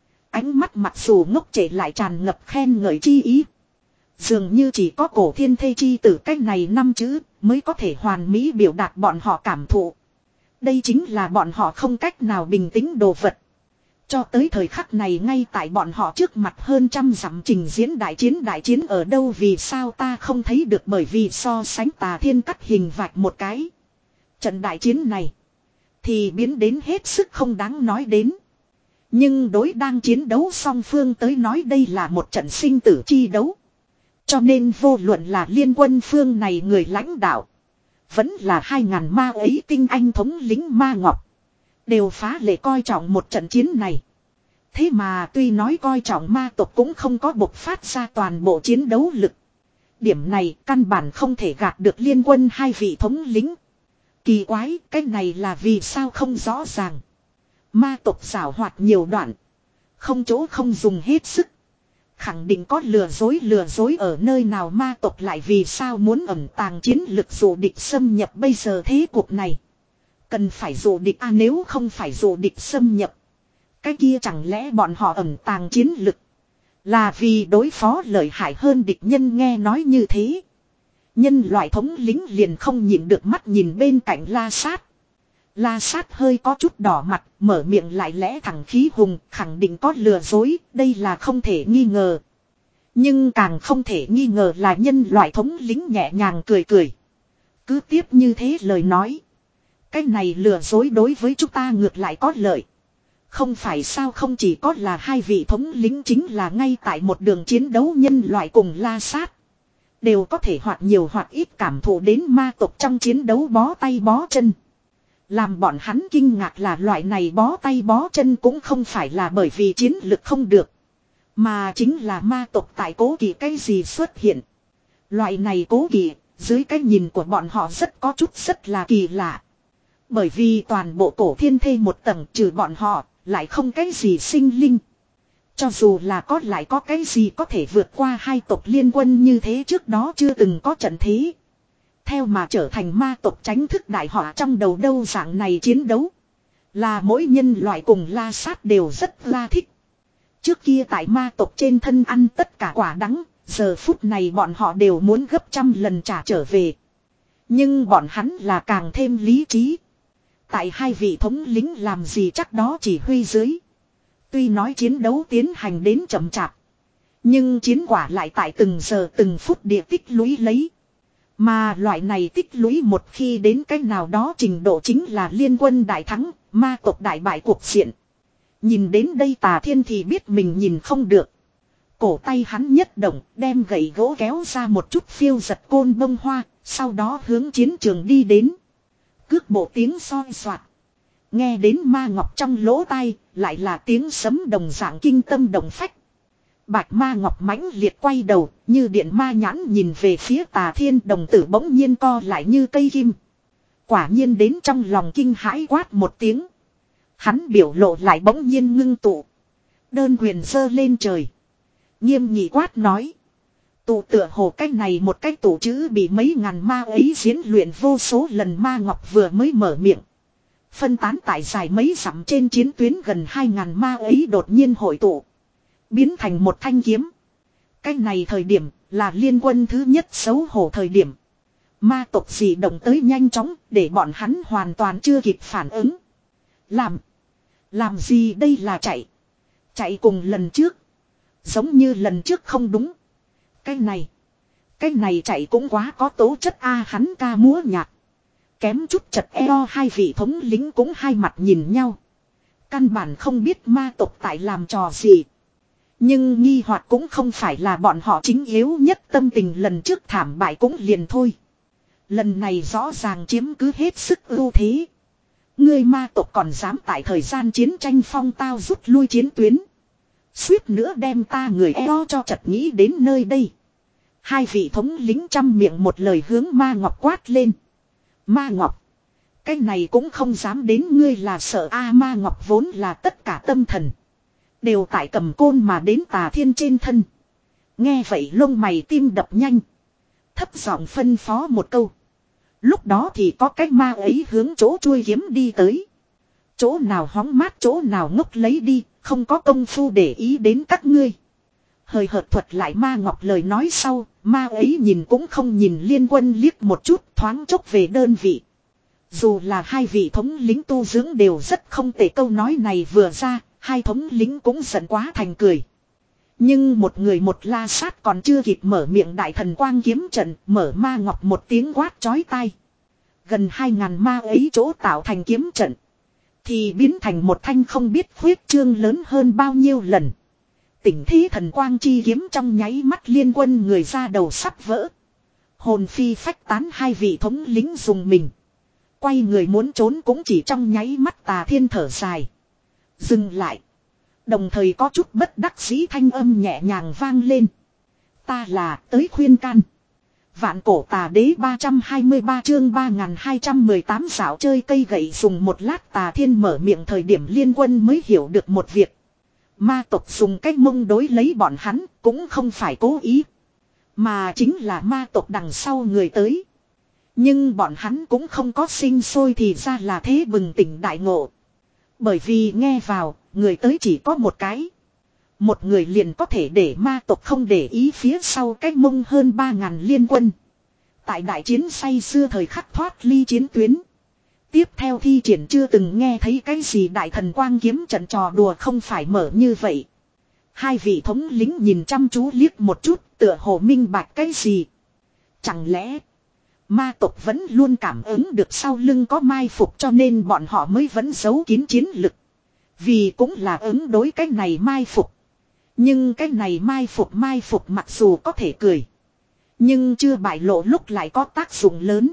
[SPEAKER 1] Ánh mắt mặc dù ngốc trệ lại tràn ngập khen ngợi chi ý. Dường như chỉ có Cổ Thiên Thây chi tử cách này năm chữ mới có thể hoàn mỹ biểu đạt bọn họ cảm thụ. Đây chính là bọn họ không cách nào bình tĩnh đồ vật. Cho tới thời khắc này ngay tại bọn họ trước mặt hơn trăm dặm trình diễn đại chiến đại chiến ở đâu vì sao ta không thấy được bởi vì so sánh Tà Thiên cắt hình vạch một cái. Trận đại chiến này thì biến đến hết sức không đáng nói đến. Nhưng đối đang chiến đấu song phương tới nói đây là một trận sinh tử chi đấu. Cho nên vô luận là liên quân phương này người lãnh đạo. Vẫn là hai ngàn ma ấy tinh anh thống lính ma ngọc. Đều phá lệ coi trọng một trận chiến này. Thế mà tuy nói coi trọng ma tộc cũng không có bộc phát ra toàn bộ chiến đấu lực. Điểm này căn bản không thể gạt được liên quân hai vị thống lính. Kỳ quái, cái này là vì sao không rõ ràng. Ma tộc giảo hoạt nhiều đoạn. Không chỗ không dùng hết sức. Khẳng định có lừa dối lừa dối ở nơi nào ma tộc lại vì sao muốn ẩn tàng chiến lực dụ địch xâm nhập bây giờ thế cuộc này. Cần phải dụ địch à nếu không phải dụ địch xâm nhập. Cái kia chẳng lẽ bọn họ ẩn tàng chiến lực. Là vì đối phó lợi hại hơn địch nhân nghe nói như thế. Nhân loại thống lính liền không nhịn được mắt nhìn bên cạnh La Sát. La Sát hơi có chút đỏ mặt, mở miệng lại lẽ thẳng khí hùng, khẳng định có lừa dối, đây là không thể nghi ngờ. Nhưng càng không thể nghi ngờ là nhân loại thống lính nhẹ nhàng cười cười. Cứ tiếp như thế lời nói. Cái này lừa dối đối với chúng ta ngược lại có lợi. Không phải sao không chỉ có là hai vị thống lính chính là ngay tại một đường chiến đấu nhân loại cùng La Sát. Đều có thể hoặc nhiều hoặc ít cảm thụ đến ma tộc trong chiến đấu bó tay bó chân. Làm bọn hắn kinh ngạc là loại này bó tay bó chân cũng không phải là bởi vì chiến lực không được. Mà chính là ma tộc tại cố kỵ cái gì xuất hiện. Loại này cố kỵ, dưới cái nhìn của bọn họ rất có chút rất là kỳ lạ. Bởi vì toàn bộ Cổ Thiên Thây một tầng trừ bọn họ, lại không cái gì sinh linh. Cho dù là có lại có cái gì có thể vượt qua hai tộc liên quân như thế trước đó chưa từng có trận thế. Theo mà trở thành ma tộc tránh thức đại họa trong đầu đâu dạng này chiến đấu. Là mỗi nhân loại cùng La Sát đều rất la thích. Trước kia tại ma tộc trên thân ăn tất cả quả đắng, giờ phút này bọn họ đều muốn gấp trăm lần trả trở về. Nhưng bọn hắn là càng thêm lý trí. Tại hai vị thống lính làm gì chắc đó chỉ huy dưới. Tuy nói chiến đấu tiến hành đến chậm chạp. Nhưng chiến quả lại tại từng giờ từng phút địa tích lũy lấy. Mà loại này tích lũy một khi đến cách nào đó trình độ chính là liên quân đại thắng, ma tộc đại bại cuộc diện. Nhìn đến đây Tà Thiên thì biết mình nhìn không được. Cổ tay hắn nhất động, đem gậy gỗ kéo ra một chút phiêu giật côn bông hoa, sau đó hướng chiến trường đi đến. Cước bộ tiếng soi soạt. Nghe đến ma ngọc trong lỗ tai, lại là tiếng sấm đồng dạng kinh tâm động phách. Bạch ma ngọc mãnh liệt quay đầu, như điện ma nhãn nhìn về phía Tà Thiên, đồng tử bỗng nhiên co lại như cây kim. Quả nhiên đến trong lòng kinh hãi quát một tiếng. Hắn biểu lộ lại bỗng nhiên ngưng tụ. Đơn quyền giơ lên trời. Nghiêm nghị quát nói. Tụ tựa hồ cách này một cách tụ chữ bị mấy ngàn ma ấy diễn luyện vô số lần ma ngọc vừa mới mở miệng. Phân tán tại dài mấy dặm trên chiến tuyến gần hai ngàn ma ấy đột nhiên hội tụ. Biến thành một thanh kiếm. Cách này thời điểm là liên quân thứ nhất xấu hổ thời điểm. Ma tộc dị động tới nhanh chóng để bọn hắn hoàn toàn chưa kịp phản ứng. Làm. Làm gì đây là chạy. Chạy cùng lần trước. Giống như lần trước không đúng. Cái này. Cái này chạy cũng quá có tố chất a hắn ca múa nhạc. Kém chút chật eo hai vị thống lính cũng hai mặt nhìn nhau. Căn bản không biết ma tộc tại làm trò gì. Nhưng nghi hoặc cũng không phải là bọn họ chính yếu nhất tâm tình lần trước thảm bại cũng liền thôi. Lần này rõ ràng chiếm cứ hết sức ưu thế. Ngươi ma tộc còn dám tại thời gian chiến tranh phong tao rút lui chiến tuyến. Suýt nữa đem ta người eo cho chật nghĩ đến nơi đây. Hai vị thống lính trăm miệng một lời hướng ma ngọc quát lên. Ma ngọc. Cái này cũng không dám đến ngươi là sợ a ma ngọc vốn là tất cả tâm thần. Đều tại cầm côn mà đến Tà Thiên trên thân. Nghe vậy lông mày tim đập nhanh. Thấp giọng phân phó một câu. Lúc đó thì có cái ma ấy hướng chỗ chuôi kiếm đi tới. Chỗ nào hóng mát chỗ nào ngốc lấy đi, không có công phu để ý đến các ngươi. Hời hợt thuật lại ma ngọc lời nói sau, ma ấy nhìn cũng không nhìn liên quân liếc một chút thoáng chốc về đơn vị. Dù là hai vị thống lính tu dưỡng đều rất không tệ câu nói này vừa ra, hai thống lính cũng giận quá thành cười. Nhưng một người một la sát còn chưa kịp mở miệng đại thần quang kiếm trận, mở ma ngọc một tiếng quát chói tai. Gần hai ngàn ma ấy chỗ tạo thành kiếm trận. Thì biến thành một thanh không biết khuyết trương lớn hơn bao nhiêu lần. Tỉnh thí thần quang chi kiếm trong nháy mắt liên quân người ra đầu sắp vỡ. Hồn phi phách tán hai vị thống lính dùng mình. Quay người muốn trốn cũng chỉ trong nháy mắt Tà Thiên thở dài. Dừng lại. Đồng thời có chút bất đắc dĩ thanh âm nhẹ nhàng vang lên. Ta là tới khuyên can. Vạn cổ tà đế ba trăm hai mươi ba chương ba nghìn hai trăm mười tám xảo chơi cây gậy dùng một lát Tà Thiên mở miệng thời điểm liên quân mới hiểu được một việc. Ma tộc dùng cách mông đối lấy bọn hắn cũng không phải cố ý. Mà chính là ma tộc đằng sau người tới. Nhưng bọn hắn cũng không có sinh sôi thì ra là thế bừng tỉnh đại ngộ. Bởi vì nghe vào, người tới chỉ có một cái. Một người liền có thể để ma tộc không để ý phía sau cách mông hơn ba ngàn liên quân. Tại đại chiến say xưa thời khắc thoát ly chiến tuyến. Tiếp theo thi triển chưa từng nghe thấy cái gì đại thần quang kiếm trận trò đùa không phải mở như vậy. Hai vị thống lính nhìn chăm chú liếc một chút tựa hồ minh bạch cái gì. Chẳng lẽ ma tộc vẫn luôn cảm ứng được sau lưng có mai phục cho nên bọn họ mới vẫn giấu kín chiến lực. Vì cũng là ứng đối cái này mai phục. Nhưng cái này mai phục mai phục mặc dù có thể cười. Nhưng chưa bại lộ lúc lại có tác dụng lớn.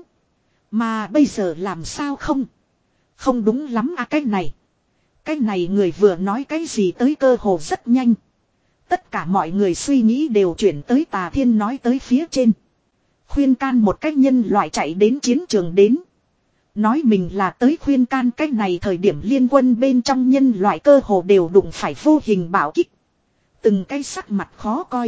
[SPEAKER 1] Mà bây giờ làm sao không? Không đúng lắm à cái này. Cái này người vừa nói cái gì tới cơ hồ rất nhanh. Tất cả mọi người suy nghĩ đều chuyển tới Tà Thiên nói tới phía trên. Khuyên can một cách nhân loại chạy đến chiến trường đến. Nói mình là tới khuyên can cách này thời điểm liên quân bên trong nhân loại cơ hồ đều đụng phải vô hình bảo kích. Từng cái sắc mặt khó coi.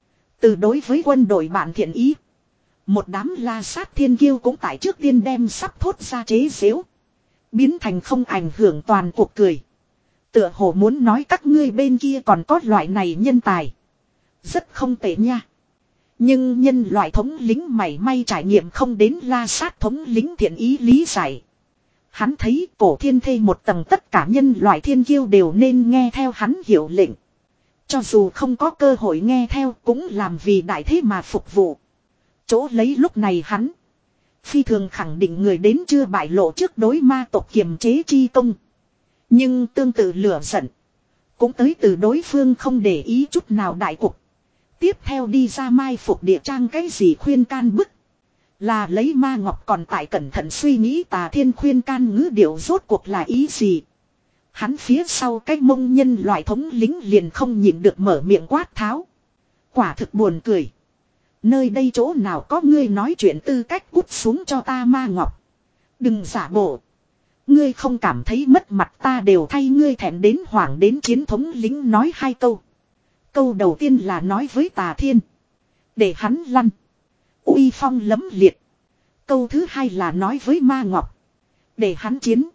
[SPEAKER 1] Từ đối với quân đội bạn thiện ý. Một đám la sát thiên kiêu cũng tại trước tiên đem sắp thốt ra chế xếu. Biến thành không ảnh hưởng toàn cuộc cười. Tựa hồ muốn nói các ngươi bên kia còn có loại này nhân tài. Rất không tệ nha. Nhưng nhân loại thống lính mảy may trải nghiệm không đến La Sát thống lính thiện ý lý giải. Hắn thấy cổ thiên thê một tầng tất cả nhân loại thiên kiêu đều nên nghe theo hắn hiệu lệnh. Cho dù không có cơ hội nghe theo cũng làm vì đại thế mà phục vụ. Chỗ lấy lúc này hắn. Phi thường khẳng định người đến chưa bại lộ trước đối ma tộc kiềm chế chi công. Nhưng tương tự lửa giận. Cũng tới từ đối phương không để ý chút nào đại cục. Tiếp theo đi ra mai phục địa trang cái gì khuyên can bức. Là lấy ma ngọc còn tại cẩn thận suy nghĩ Tà Thiên khuyên can ngữ điệu rốt cuộc là ý gì. Hắn phía sau cái mông nhân loại thống lính liền không nhịn được mở miệng quát tháo. Quả thực buồn cười. Nơi đây chỗ nào có ngươi nói chuyện tư cách, cút xuống cho ta ma ngọc. Đừng giả bộ. Ngươi không cảm thấy mất mặt ta đều thay ngươi thẹn đến hoảng đến chiến thống lính nói hai câu. Câu đầu tiên là nói với Tà Thiên. Để hắn lăn. Uy phong lấm liệt. Câu thứ hai là nói với ma ngọc. Để hắn chiến.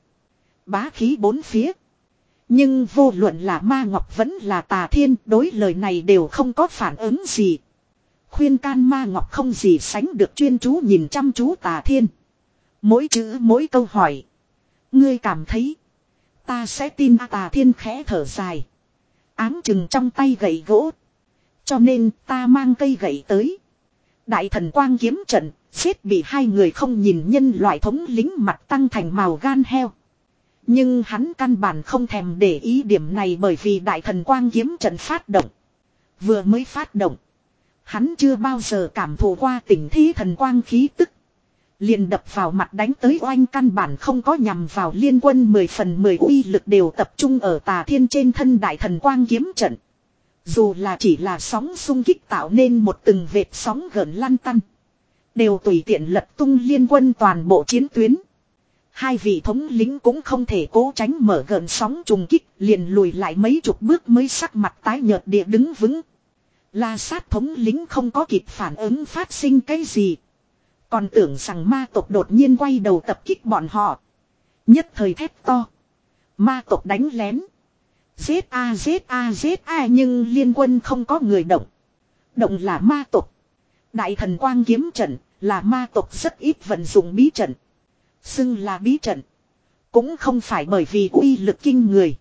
[SPEAKER 1] Bá khí bốn phía. Nhưng vô luận là ma ngọc vẫn là Tà Thiên, đối lời này đều không có phản ứng gì. Khuyên can ma ngọc không gì sánh được chuyên chú nhìn chăm chú Tà Thiên. Mỗi chữ mỗi câu hỏi. Ngươi cảm thấy. Ta sẽ tin. Tà Thiên khẽ thở dài. Áng chừng trong tay gậy gỗ. Cho nên ta mang cây gậy tới. Đại thần quang kiếm trận. Xếp bị hai người không nhìn nhân loại thống lính mặt tăng thành màu gan heo. Nhưng hắn căn bản không thèm để ý điểm này, bởi vì đại thần quang kiếm trận phát động. Vừa mới phát động. Hắn chưa bao giờ cảm thụ qua tình thi thần quang khí tức. Liền đập vào mặt đánh tới oanh, căn bản không có nhằm vào liên quân, mười phần mười uy lực đều tập trung ở Tà Thiên trên thân đại thần quang kiếm trận. Dù là chỉ là sóng xung kích tạo nên một từng vệt sóng gợn lăn tăn. Đều tùy tiện lật tung liên quân toàn bộ chiến tuyến. Hai vị thống lính cũng không thể cố tránh mở gợn sóng trùng kích, liền lùi lại mấy chục bước mới sắc mặt tái nhợt địa đứng vững. La Sát thống lính không có kịp phản ứng phát sinh cái gì. Còn tưởng rằng ma tộc đột nhiên quay đầu tập kích bọn họ. Nhất thời thét to. Ma tộc đánh lén. Giết a giết a giết a, nhưng liên quân không có người động. Động là ma tộc. Đại thần quang kiếm trận là ma tộc rất ít vận dụng bí trận. Xưng là bí trận. Cũng không phải bởi vì uy lực kinh người.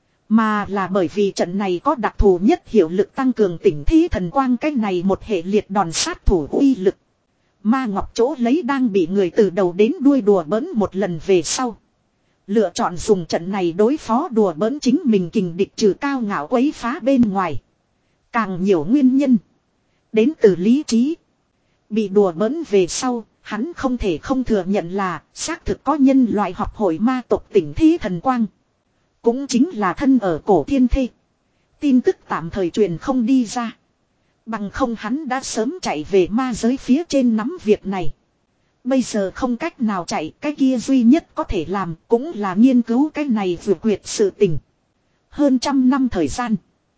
[SPEAKER 1] Mà là bởi vì trận này có đặc thù nhất hiệu lực tăng cường tỉnh thi thần quang, cái này một hệ liệt đòn sát thủ uy lực. Ma ngọc chỗ lấy đang bị người từ đầu đến đuôi đùa bỡn một lần về sau. Lựa chọn dùng trận này đối phó đùa bỡn chính mình kình địch trừ cao ngạo quấy phá bên ngoài. Càng nhiều nguyên nhân. Đến từ lý trí. Bị đùa bỡn về sau, hắn không thể không thừa nhận là xác thực có nhân loại học hội ma tộc tỉnh thi thần quang. Cũng chính là thân ở cổ thiên thê. Tin tức tạm thời truyền không đi ra. Bằng không hắn đã sớm chạy về ma giới phía trên nắm việc này. Bây giờ không cách nào chạy, cái kia duy nhất có thể làm cũng là nghiên cứu cái này vừa quyệt sự tình. Hơn trăm năm thời gian.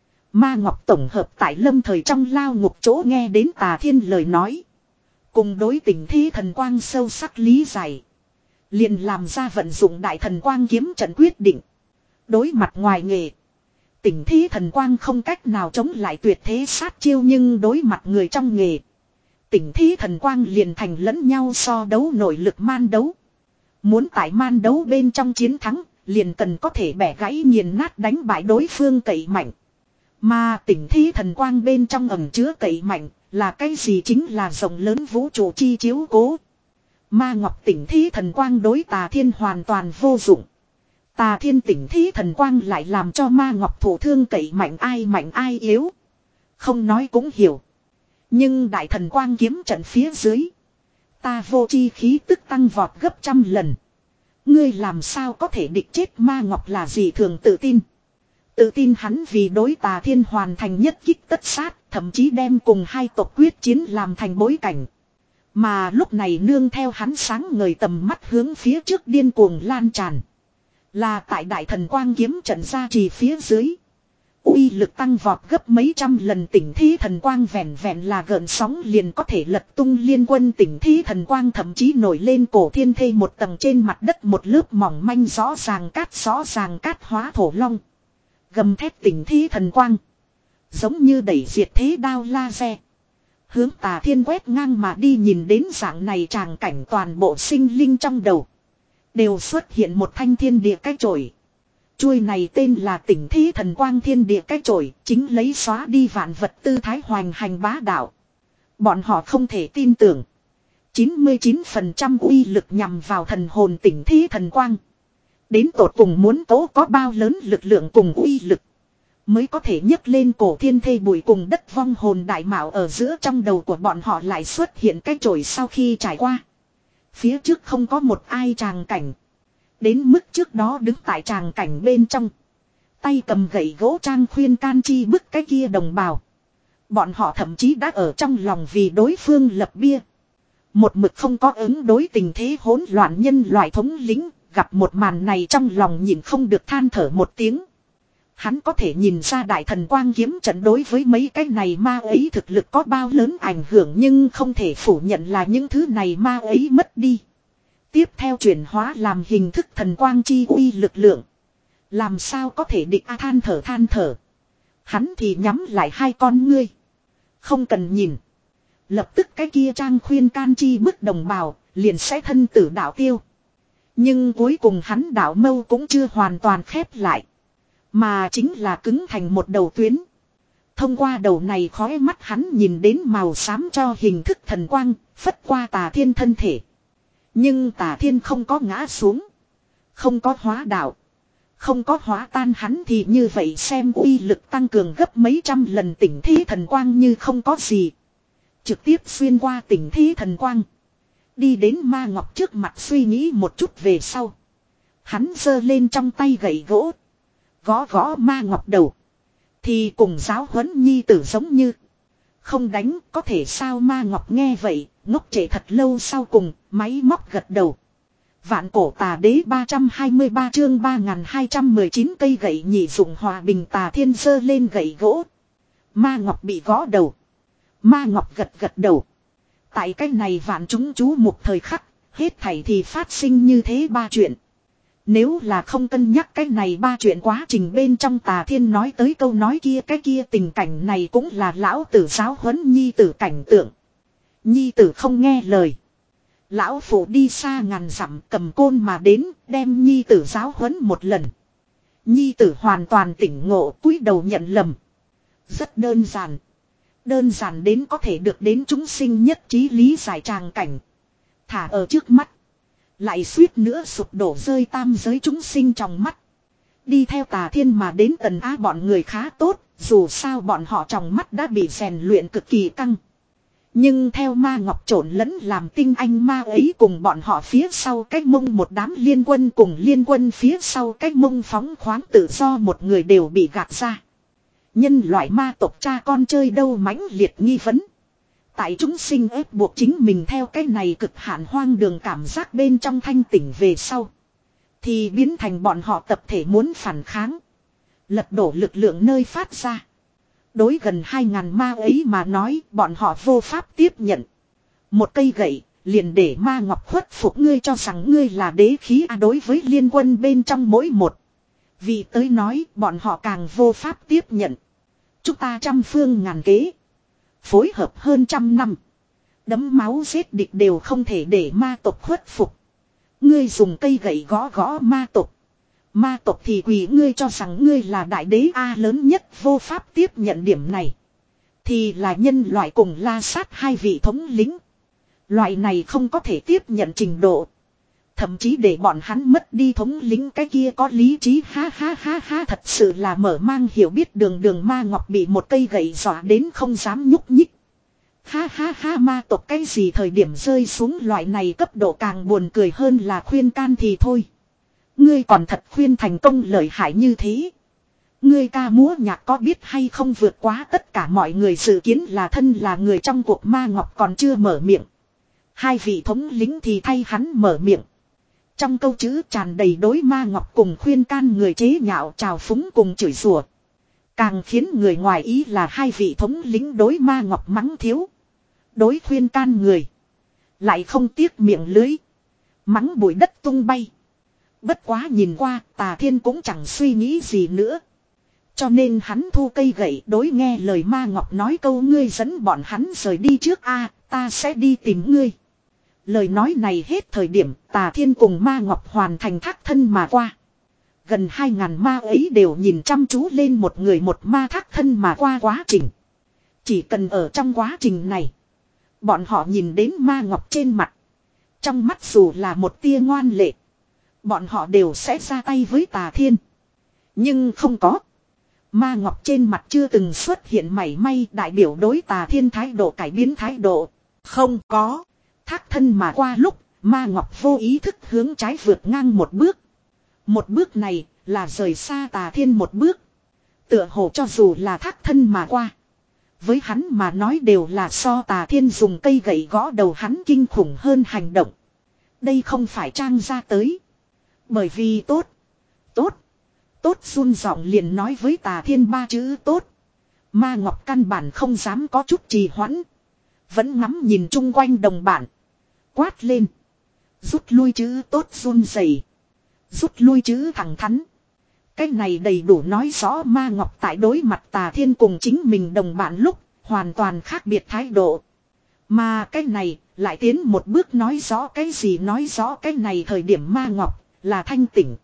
[SPEAKER 1] Ma Ngọc tổng hợp tại lâm thời trong lao ngục chỗ nghe đến Tà Thiên lời nói. Cùng đối tình thi thần quang sâu sắc lý giải. Liền làm ra vận dụng đại thần quang kiếm trận quyết định. Đối mặt ngoài nghề. Tình thi thần quang không cách nào chống lại tuyệt thế sát chiêu, nhưng đối mặt người trong nghề. Tình thi thần quang liền thành lẫn nhau so đấu nội lực man đấu. Muốn tại man đấu bên trong chiến thắng, liền cần có thể bẻ gãy nghiền nát đánh bại đối phương cậy mạnh. Mà tình thi thần quang bên trong ẩn chứa cậy mạnh, là cái gì chính là rộng lớn vũ trụ chi chiếu cố. Ma Ngọc tình thi thần quang đối Tà Thiên hoàn toàn vô dụng. Tà Thiên tỉnh thí thần quang lại làm cho Ma Ngọc thổ thương cậy mạnh, ai mạnh ai yếu. Không nói cũng hiểu. Nhưng đại thần quang kiếm trận phía dưới. Ta vô chi khí tức tăng vọt gấp trăm lần. Ngươi làm sao có thể địch chết Ma Ngọc là gì thường tự tin. Tự tin hắn vì đối Tà Thiên hoàn thành nhất kích tất sát, thậm chí đem cùng hai tộc quyết chiến làm thành bối cảnh. Mà lúc này nương theo hắn sáng ngời tầm mắt hướng phía trước điên cuồng lan tràn. Là tại đại thần quang kiếm trận ra trì phía dưới. Uy lực tăng vọt gấp mấy trăm lần tỉnh thí thần quang vẹn vẹn là gợn sóng liền có thể lật tung liên quân tỉnh thí thần quang, thậm chí nổi lên cổ thiên thê một tầng trên mặt đất một lớp mỏng manh rõ ràng cát rõ ràng cát hóa thổ long. Gầm thép tỉnh thi thần quang. Giống như đẩy diệt thế đao laser. Hướng Tà Thiên quét ngang mà đi, nhìn đến dạng này tràng cảnh, toàn bộ sinh linh trong đầu đều xuất hiện một thanh thiên địa cái chổi. Chuôi này tên là tỉnh thi thần quang thiên địa cái chổi, chính lấy xóa đi vạn vật tư thái hoành hành bá đạo. Bọn họ không thể tin tưởng. chín mươi chín phần trăm uy lực nhằm vào thần hồn tỉnh thi thần quang. Đến tột cùng muốn tố có bao lớn lực lượng cùng uy lực, mới có thể nhấc lên cổ thiên thê bụi cùng đất vong hồn đại mạo. Ở giữa trong đầu của bọn họ lại xuất hiện cái chổi sau khi trải qua. Phía trước không có một ai tràng cảnh. Đến mức trước đó đứng tại tràng cảnh bên trong, tay cầm gậy gỗ Trang Khuyên can chi bức cái kia đồng bào. Bọn họ thậm chí đã ở trong lòng vì đối phương lập bia. Một mực không có ứng đối tình thế hỗn loạn nhân loại thống lĩnh, gặp một màn này trong lòng nhìn không được than thở một tiếng. Hắn có thể nhìn ra đại thần quang kiếm trận đối với mấy cái này ma ấy thực lực có bao lớn ảnh hưởng, nhưng không thể phủ nhận là những thứ này ma ấy mất đi. Tiếp theo chuyển hóa làm hình thức thần quang chi uy lực lượng. Làm sao có thể địch a than thở than thở. Hắn thì nhắm lại hai con ngươi. Không cần nhìn. Lập tức cái kia Trang Khuyên can chi bức đồng bào liền sẽ thân tử đạo tiêu. Nhưng cuối cùng hắn đạo mâu cũng chưa hoàn toàn khép lại, mà chính là cứng thành một đầu tuyến. Thông qua đầu này khói mắt hắn nhìn đến màu xám cho hình thức thần quang phất qua Tà Thiên thân thể. Nhưng Tà Thiên không có ngã xuống, không có hóa đạo, không có hóa tan. Hắn thì như vậy xem uy lực tăng cường gấp mấy trăm lần tỉnh thi thần quang như không có gì. Trực tiếp xuyên qua tỉnh thi thần quang, đi đến Ma Ngọc trước mặt. Suy nghĩ một chút về sau, hắn giơ lên trong tay gậy gỗ, gõ gõ Ma Ngọc đầu. Thì cùng giáo huấn nhi tử giống như. Không đánh có thể sao? Ma Ngọc nghe vậy ngốc trệ thật lâu, sau cùng máy móc gật đầu. Vạn cổ tà đế ba trăm hai mươi ba chương ba nghìn hai trăm mười chín cây gậy nhị dụng hòa bình. Tà Thiên giơ lên gậy gỗ. Ma Ngọc bị gõ đầu. Ma Ngọc gật gật đầu. Tại cái này vạn chúng chú mục thời khắc, hết thảy thì phát sinh như thế ba chuyện. Nếu là không cân nhắc cái này ba chuyện quá trình bên trong Tà Thiên nói tới câu nói kia, cái kia tình cảnh này cũng là lão tử giáo huấn nhi tử cảnh tượng. Nhi tử không nghe lời, lão phụ đi xa ngàn dặm cầm côn mà đến, đem nhi tử giáo huấn một lần. Nhi tử hoàn toàn tỉnh ngộ, cúi đầu nhận lầm. Rất đơn giản. Đơn giản đến có thể được đến chúng sinh nhất trí lý giải tràng cảnh. Thả ở trước mắt, lại suýt nữa sụp đổ rơi tam giới chúng sinh trong mắt. Đi theo Tà Thiên mà đến Tần Á bọn người khá tốt, dù sao bọn họ trong mắt đã bị rèn luyện cực kỳ căng. Nhưng theo Ma Ngọc trộn lẫn làm tinh anh ma ấy cùng bọn họ phía sau cách mông một đám liên quân, cùng liên quân phía sau cách mông phóng khoáng tự do, một người đều bị gạt ra. Nhân loại ma tộc cha con chơi đâu mãnh liệt nghi vấn. Tại chúng sinh ép buộc chính mình theo cái này cực hạn hoang đường cảm giác bên trong thanh tỉnh về sau, thì biến thành bọn họ tập thể muốn phản kháng, lật đổ lực lượng nơi phát ra. Đối gần hai ngàn ma ấy mà nói, bọn họ vô pháp tiếp nhận. Một cây gậy liền để Ma Ngọc khuất phục, ngươi cho rằng ngươi là đế khí à? Đối với liên quân bên trong mỗi một vị tới nói, bọn họ càng vô pháp tiếp nhận. Chúng ta trăm phương ngàn kế, phối hợp hơn trăm năm, đấm máu giết địch đều không thể để ma tộc khuất phục. Ngươi dùng cây gậy gõ gõ ma tộc, ma tộc thì quỳ. Ngươi cho rằng ngươi là đại đế A? Lớn nhất vô pháp tiếp nhận điểm này thì là nhân loại cùng La Sát hai vị thống lĩnh. Loại này không có thể tiếp nhận trình độ, thậm chí để bọn hắn mất đi thống lĩnh cái kia có lý trí. Ha ha ha ha, thật sự là mở mang hiểu biết. Đường đường Ma Ngọc bị một cây gậy dọa đến không dám nhúc nhích. Ha ha ha, ma tộc cái gì thời điểm rơi xuống loại này cấp độ? Càng buồn cười hơn là khuyên can thì thôi, ngươi còn thật khuyên thành công lợi hại như thế. Ngươi ca múa nhạc có biết hay không vượt quá tất cả mọi người dự kiến. Là thân là người trong cuộc, Ma Ngọc còn chưa mở miệng, hai vị thống lĩnh thì thay hắn mở miệng. Trong câu chữ tràn đầy đối Ma Ngọc cùng khuyên can người chế nhạo, trào phúng cùng chửi rủa. Càng khiến người ngoài ý là hai vị thống lĩnh đối Ma Ngọc mắng thiếu, đối khuyên can người lại không tiếc miệng lưới, mắng bụi đất tung bay. Bất quá nhìn qua, Tà Thiên cũng chẳng suy nghĩ gì nữa. Cho nên hắn thu cây gậy đối nghe lời Ma Ngọc nói câu ngươi dẫn bọn hắn rời đi trước a, ta sẽ đi tìm ngươi. Lời nói này hết thời điểm Tà Thiên cùng Ma Ngọc hoàn thành thác thân mà qua. Gần hai ngàn ma ấy đều nhìn chăm chú lên một người một ma thác thân mà qua quá trình. Chỉ cần ở trong quá trình này, bọn họ nhìn đến Ma Ngọc trên mặt. Trong mắt dù là một tia ngoan lệ, bọn họ đều sẽ ra tay với Tà Thiên. Nhưng không có. Ma Ngọc trên mặt chưa từng xuất hiện mảy may đại biểu đối Tà Thiên thái độ cải biến thái độ. Không có. Thác thân mà qua lúc, Ma Ngọc vô ý thức hướng trái vượt ngang một bước. Một bước này là rời xa Tà Thiên một bước. Tựa hồ cho dù là thác thân mà qua, với hắn mà nói đều là so Tà Thiên dùng cây gậy gõ đầu hắn kinh khủng hơn hành động. Đây không phải trang ra tới. Bởi vì tốt. Tốt. Tốt run giọng liền nói với Tà Thiên ba chữ tốt. Ma Ngọc căn bản không dám có chút trì hoãn. Vẫn ngắm nhìn chung quanh đồng bản. Quát lên. Rút lui chữ tốt run rẩy. Rút lui chữ thẳng thắn. Cái này đầy đủ nói rõ Ma Ngọc tại đối mặt Tà Thiên cùng chính mình đồng bản lúc hoàn toàn khác biệt thái độ. Mà cái này lại tiến một bước nói rõ cái gì, nói rõ cái này thời điểm Ma Ngọc là thanh tỉnh.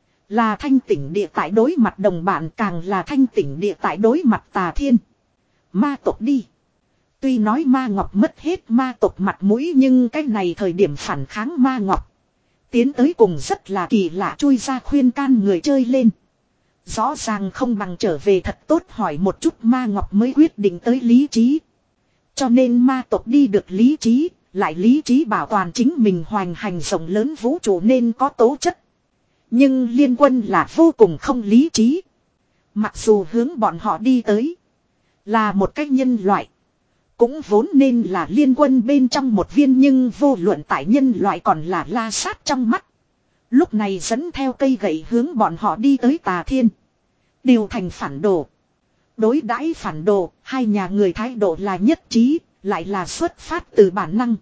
[SPEAKER 1] Là thanh tỉnh địa tại đối mặt đồng bạn, càng là thanh tỉnh địa tại đối mặt Tà Thiên. Ma tộc đi. Tuy nói Ma Ngọc mất hết ma tộc mặt mũi, nhưng cái này thời điểm phản kháng Ma Ngọc tiến tới cùng rất là kỳ lạ, chui ra khuyên can người chơi lên. Rõ ràng không bằng trở về thật tốt hỏi một chút Ma Ngọc mới quyết định tới lý trí. Cho nên ma tộc đi được lý trí, lại lý trí bảo toàn chính mình hoành hành rộng lớn vũ trụ nên có tố chất. Nhưng Liên Quân là vô cùng không lý trí. Mặc dù hướng bọn họ đi tới là một cách nhân loại, cũng vốn nên là Liên Quân bên trong một viên, nhưng vô luận tại nhân loại còn là La Sát trong mắt, lúc này dẫn theo cây gậy hướng bọn họ đi tới Tà Thiên đều thành phản đồ. Đối đãi phản đồ, hai nhà người thái độ là nhất trí, lại là xuất phát từ bản năng.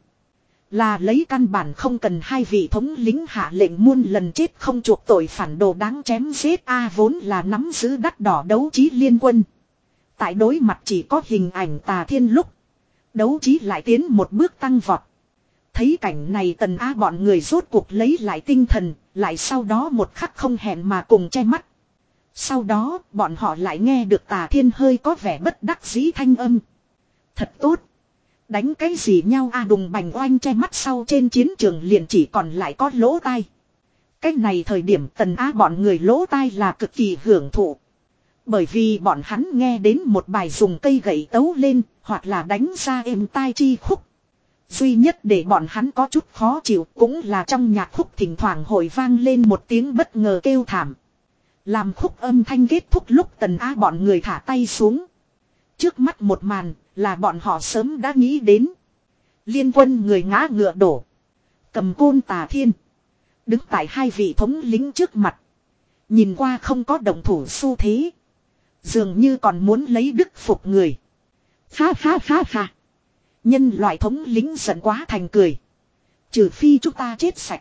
[SPEAKER 1] Là lấy căn bản không cần hai vị thống lính hạ lệnh muôn lần chết không chuộc tội phản đồ đáng chém giết a, vốn là nắm giữ đắt đỏ đấu trí Liên Quân. Tại đối mặt chỉ có hình ảnh Tà Thiên lúc, đấu trí lại tiến một bước tăng vọt. Thấy cảnh này Tần Á bọn người rốt cuộc lấy lại tinh thần, lại sau đó một khắc không hẹn mà cùng che mắt. Sau đó bọn họ lại nghe được Tà Thiên hơi có vẻ bất đắc dĩ thanh âm. Thật tốt. Đánh cái gì nhau a, đùng bành oanh che mắt sau trên chiến trường liền chỉ còn lại có lỗ tai. Cái này thời điểm Tần Á bọn người lỗ tai là cực kỳ hưởng thụ. Bởi vì bọn hắn nghe đến một bài dùng cây gậy tấu lên, hoặc là đánh ra êm tai chi khúc. Duy nhất để bọn hắn có chút khó chịu cũng là trong nhạc khúc thỉnh thoảng hồi vang lên một tiếng bất ngờ kêu thảm. Làm khúc âm thanh kết thúc lúc Tần Á bọn người thả tay xuống. Trước mắt một màn là bọn họ sớm đã nghĩ đến. Liên Quân người ngã ngựa đổ, cầm côn Tà Thiên đứng tại hai vị thống lính trước mặt, nhìn qua không có động thủ xu thế, dường như còn muốn lấy đức phục người. Ha ha ha ha. Nhân loại thống lính giận quá thành cười. Trừ phi chúng ta chết sạch,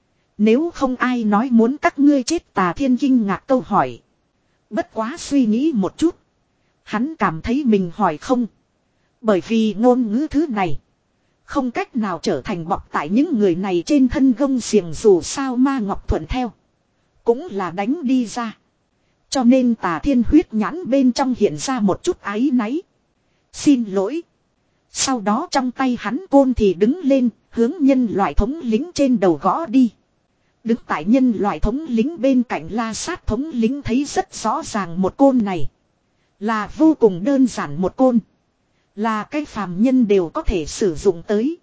[SPEAKER 1] nếu không ai nói muốn các ngươi chết. Tà Thiên kinh ngạc câu hỏi. Bất quá suy nghĩ một chút, hắn cảm thấy mình hỏi không. Bởi vì ngôn ngữ thứ này không cách nào trở thành bọc tại những người này trên thân gông xiềng, dù sao Ma Ngọc thuận theo cũng là đánh đi ra. Cho nên Tà Thiên huyết nhãn bên trong hiện ra một chút áy náy. Xin lỗi. Sau đó trong tay hắn côn thì đứng lên, hướng nhân loại thống lính trên đầu gõ đi. Đứng tại nhân loại thống lính bên cạnh La Sát thống lính thấy rất rõ ràng một côn này là vô cùng đơn giản một côn, là cái phàm nhân đều có thể sử dụng tới.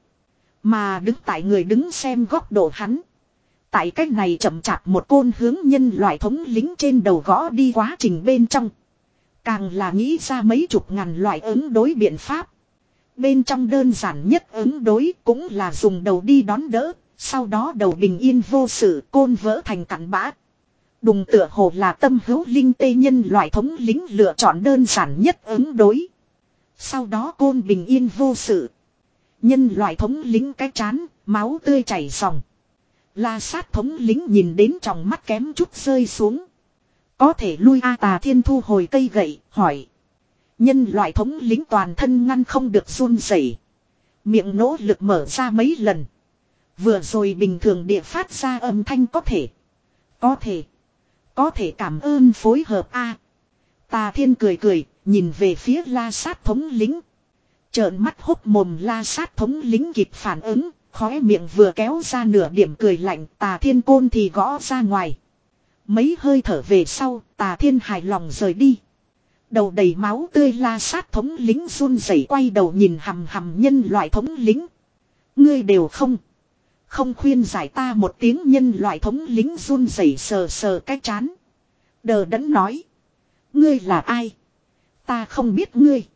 [SPEAKER 1] Mà đứng tại người đứng xem góc độ hắn, tại cách này chậm chạp một côn hướng nhân loại thống lính trên đầu gõ đi quá trình bên trong, càng là nghĩ ra mấy chục ngàn loại ứng đối biện pháp. Bên trong đơn giản nhất ứng đối cũng là dùng đầu đi đón đỡ, sau đó đầu bình yên vô sự, côn vỡ thành cặn bã. Đùng tựa hồ là tâm hữu linh tê nhân loại thống lính lựa chọn đơn giản nhất ứng đối. Sau đó côn bình yên vô sự. Nhân loại thống lính cái chán, máu tươi chảy ròng. La Sát thống lính nhìn đến trong mắt kém chút rơi xuống. Có thể lui a Tà Thiên thu hồi cây gậy, hỏi. Nhân loại thống lĩnh toàn thân ngăn không được run rẩy, miệng nỗ lực mở ra mấy lần. Vừa rồi bình thường địa phát ra âm thanh có thể. Có thể. Có thể cảm ơn phối hợp a. Tà Thiên cười cười, nhìn về phía La Sát thống lĩnh. Trợn mắt hốc mồm La Sát thống lĩnh kịp phản ứng, khóe miệng vừa kéo ra nửa điểm cười lạnh, Tà Thiên côn thì gõ ra ngoài. Mấy hơi thở về sau, Tà Thiên hài lòng rời đi. Đầu đầy máu tươi La Sát thống lĩnh run rẩy quay đầu nhìn hằm hằm nhân loại thống lĩnh. Ngươi đều không. Không khuyên giải ta một tiếng, nhân loại thống lĩnh run rẩy sờ sờ cái chán. Đờ đẫn nói. Ngươi là ai? Ta không biết ngươi.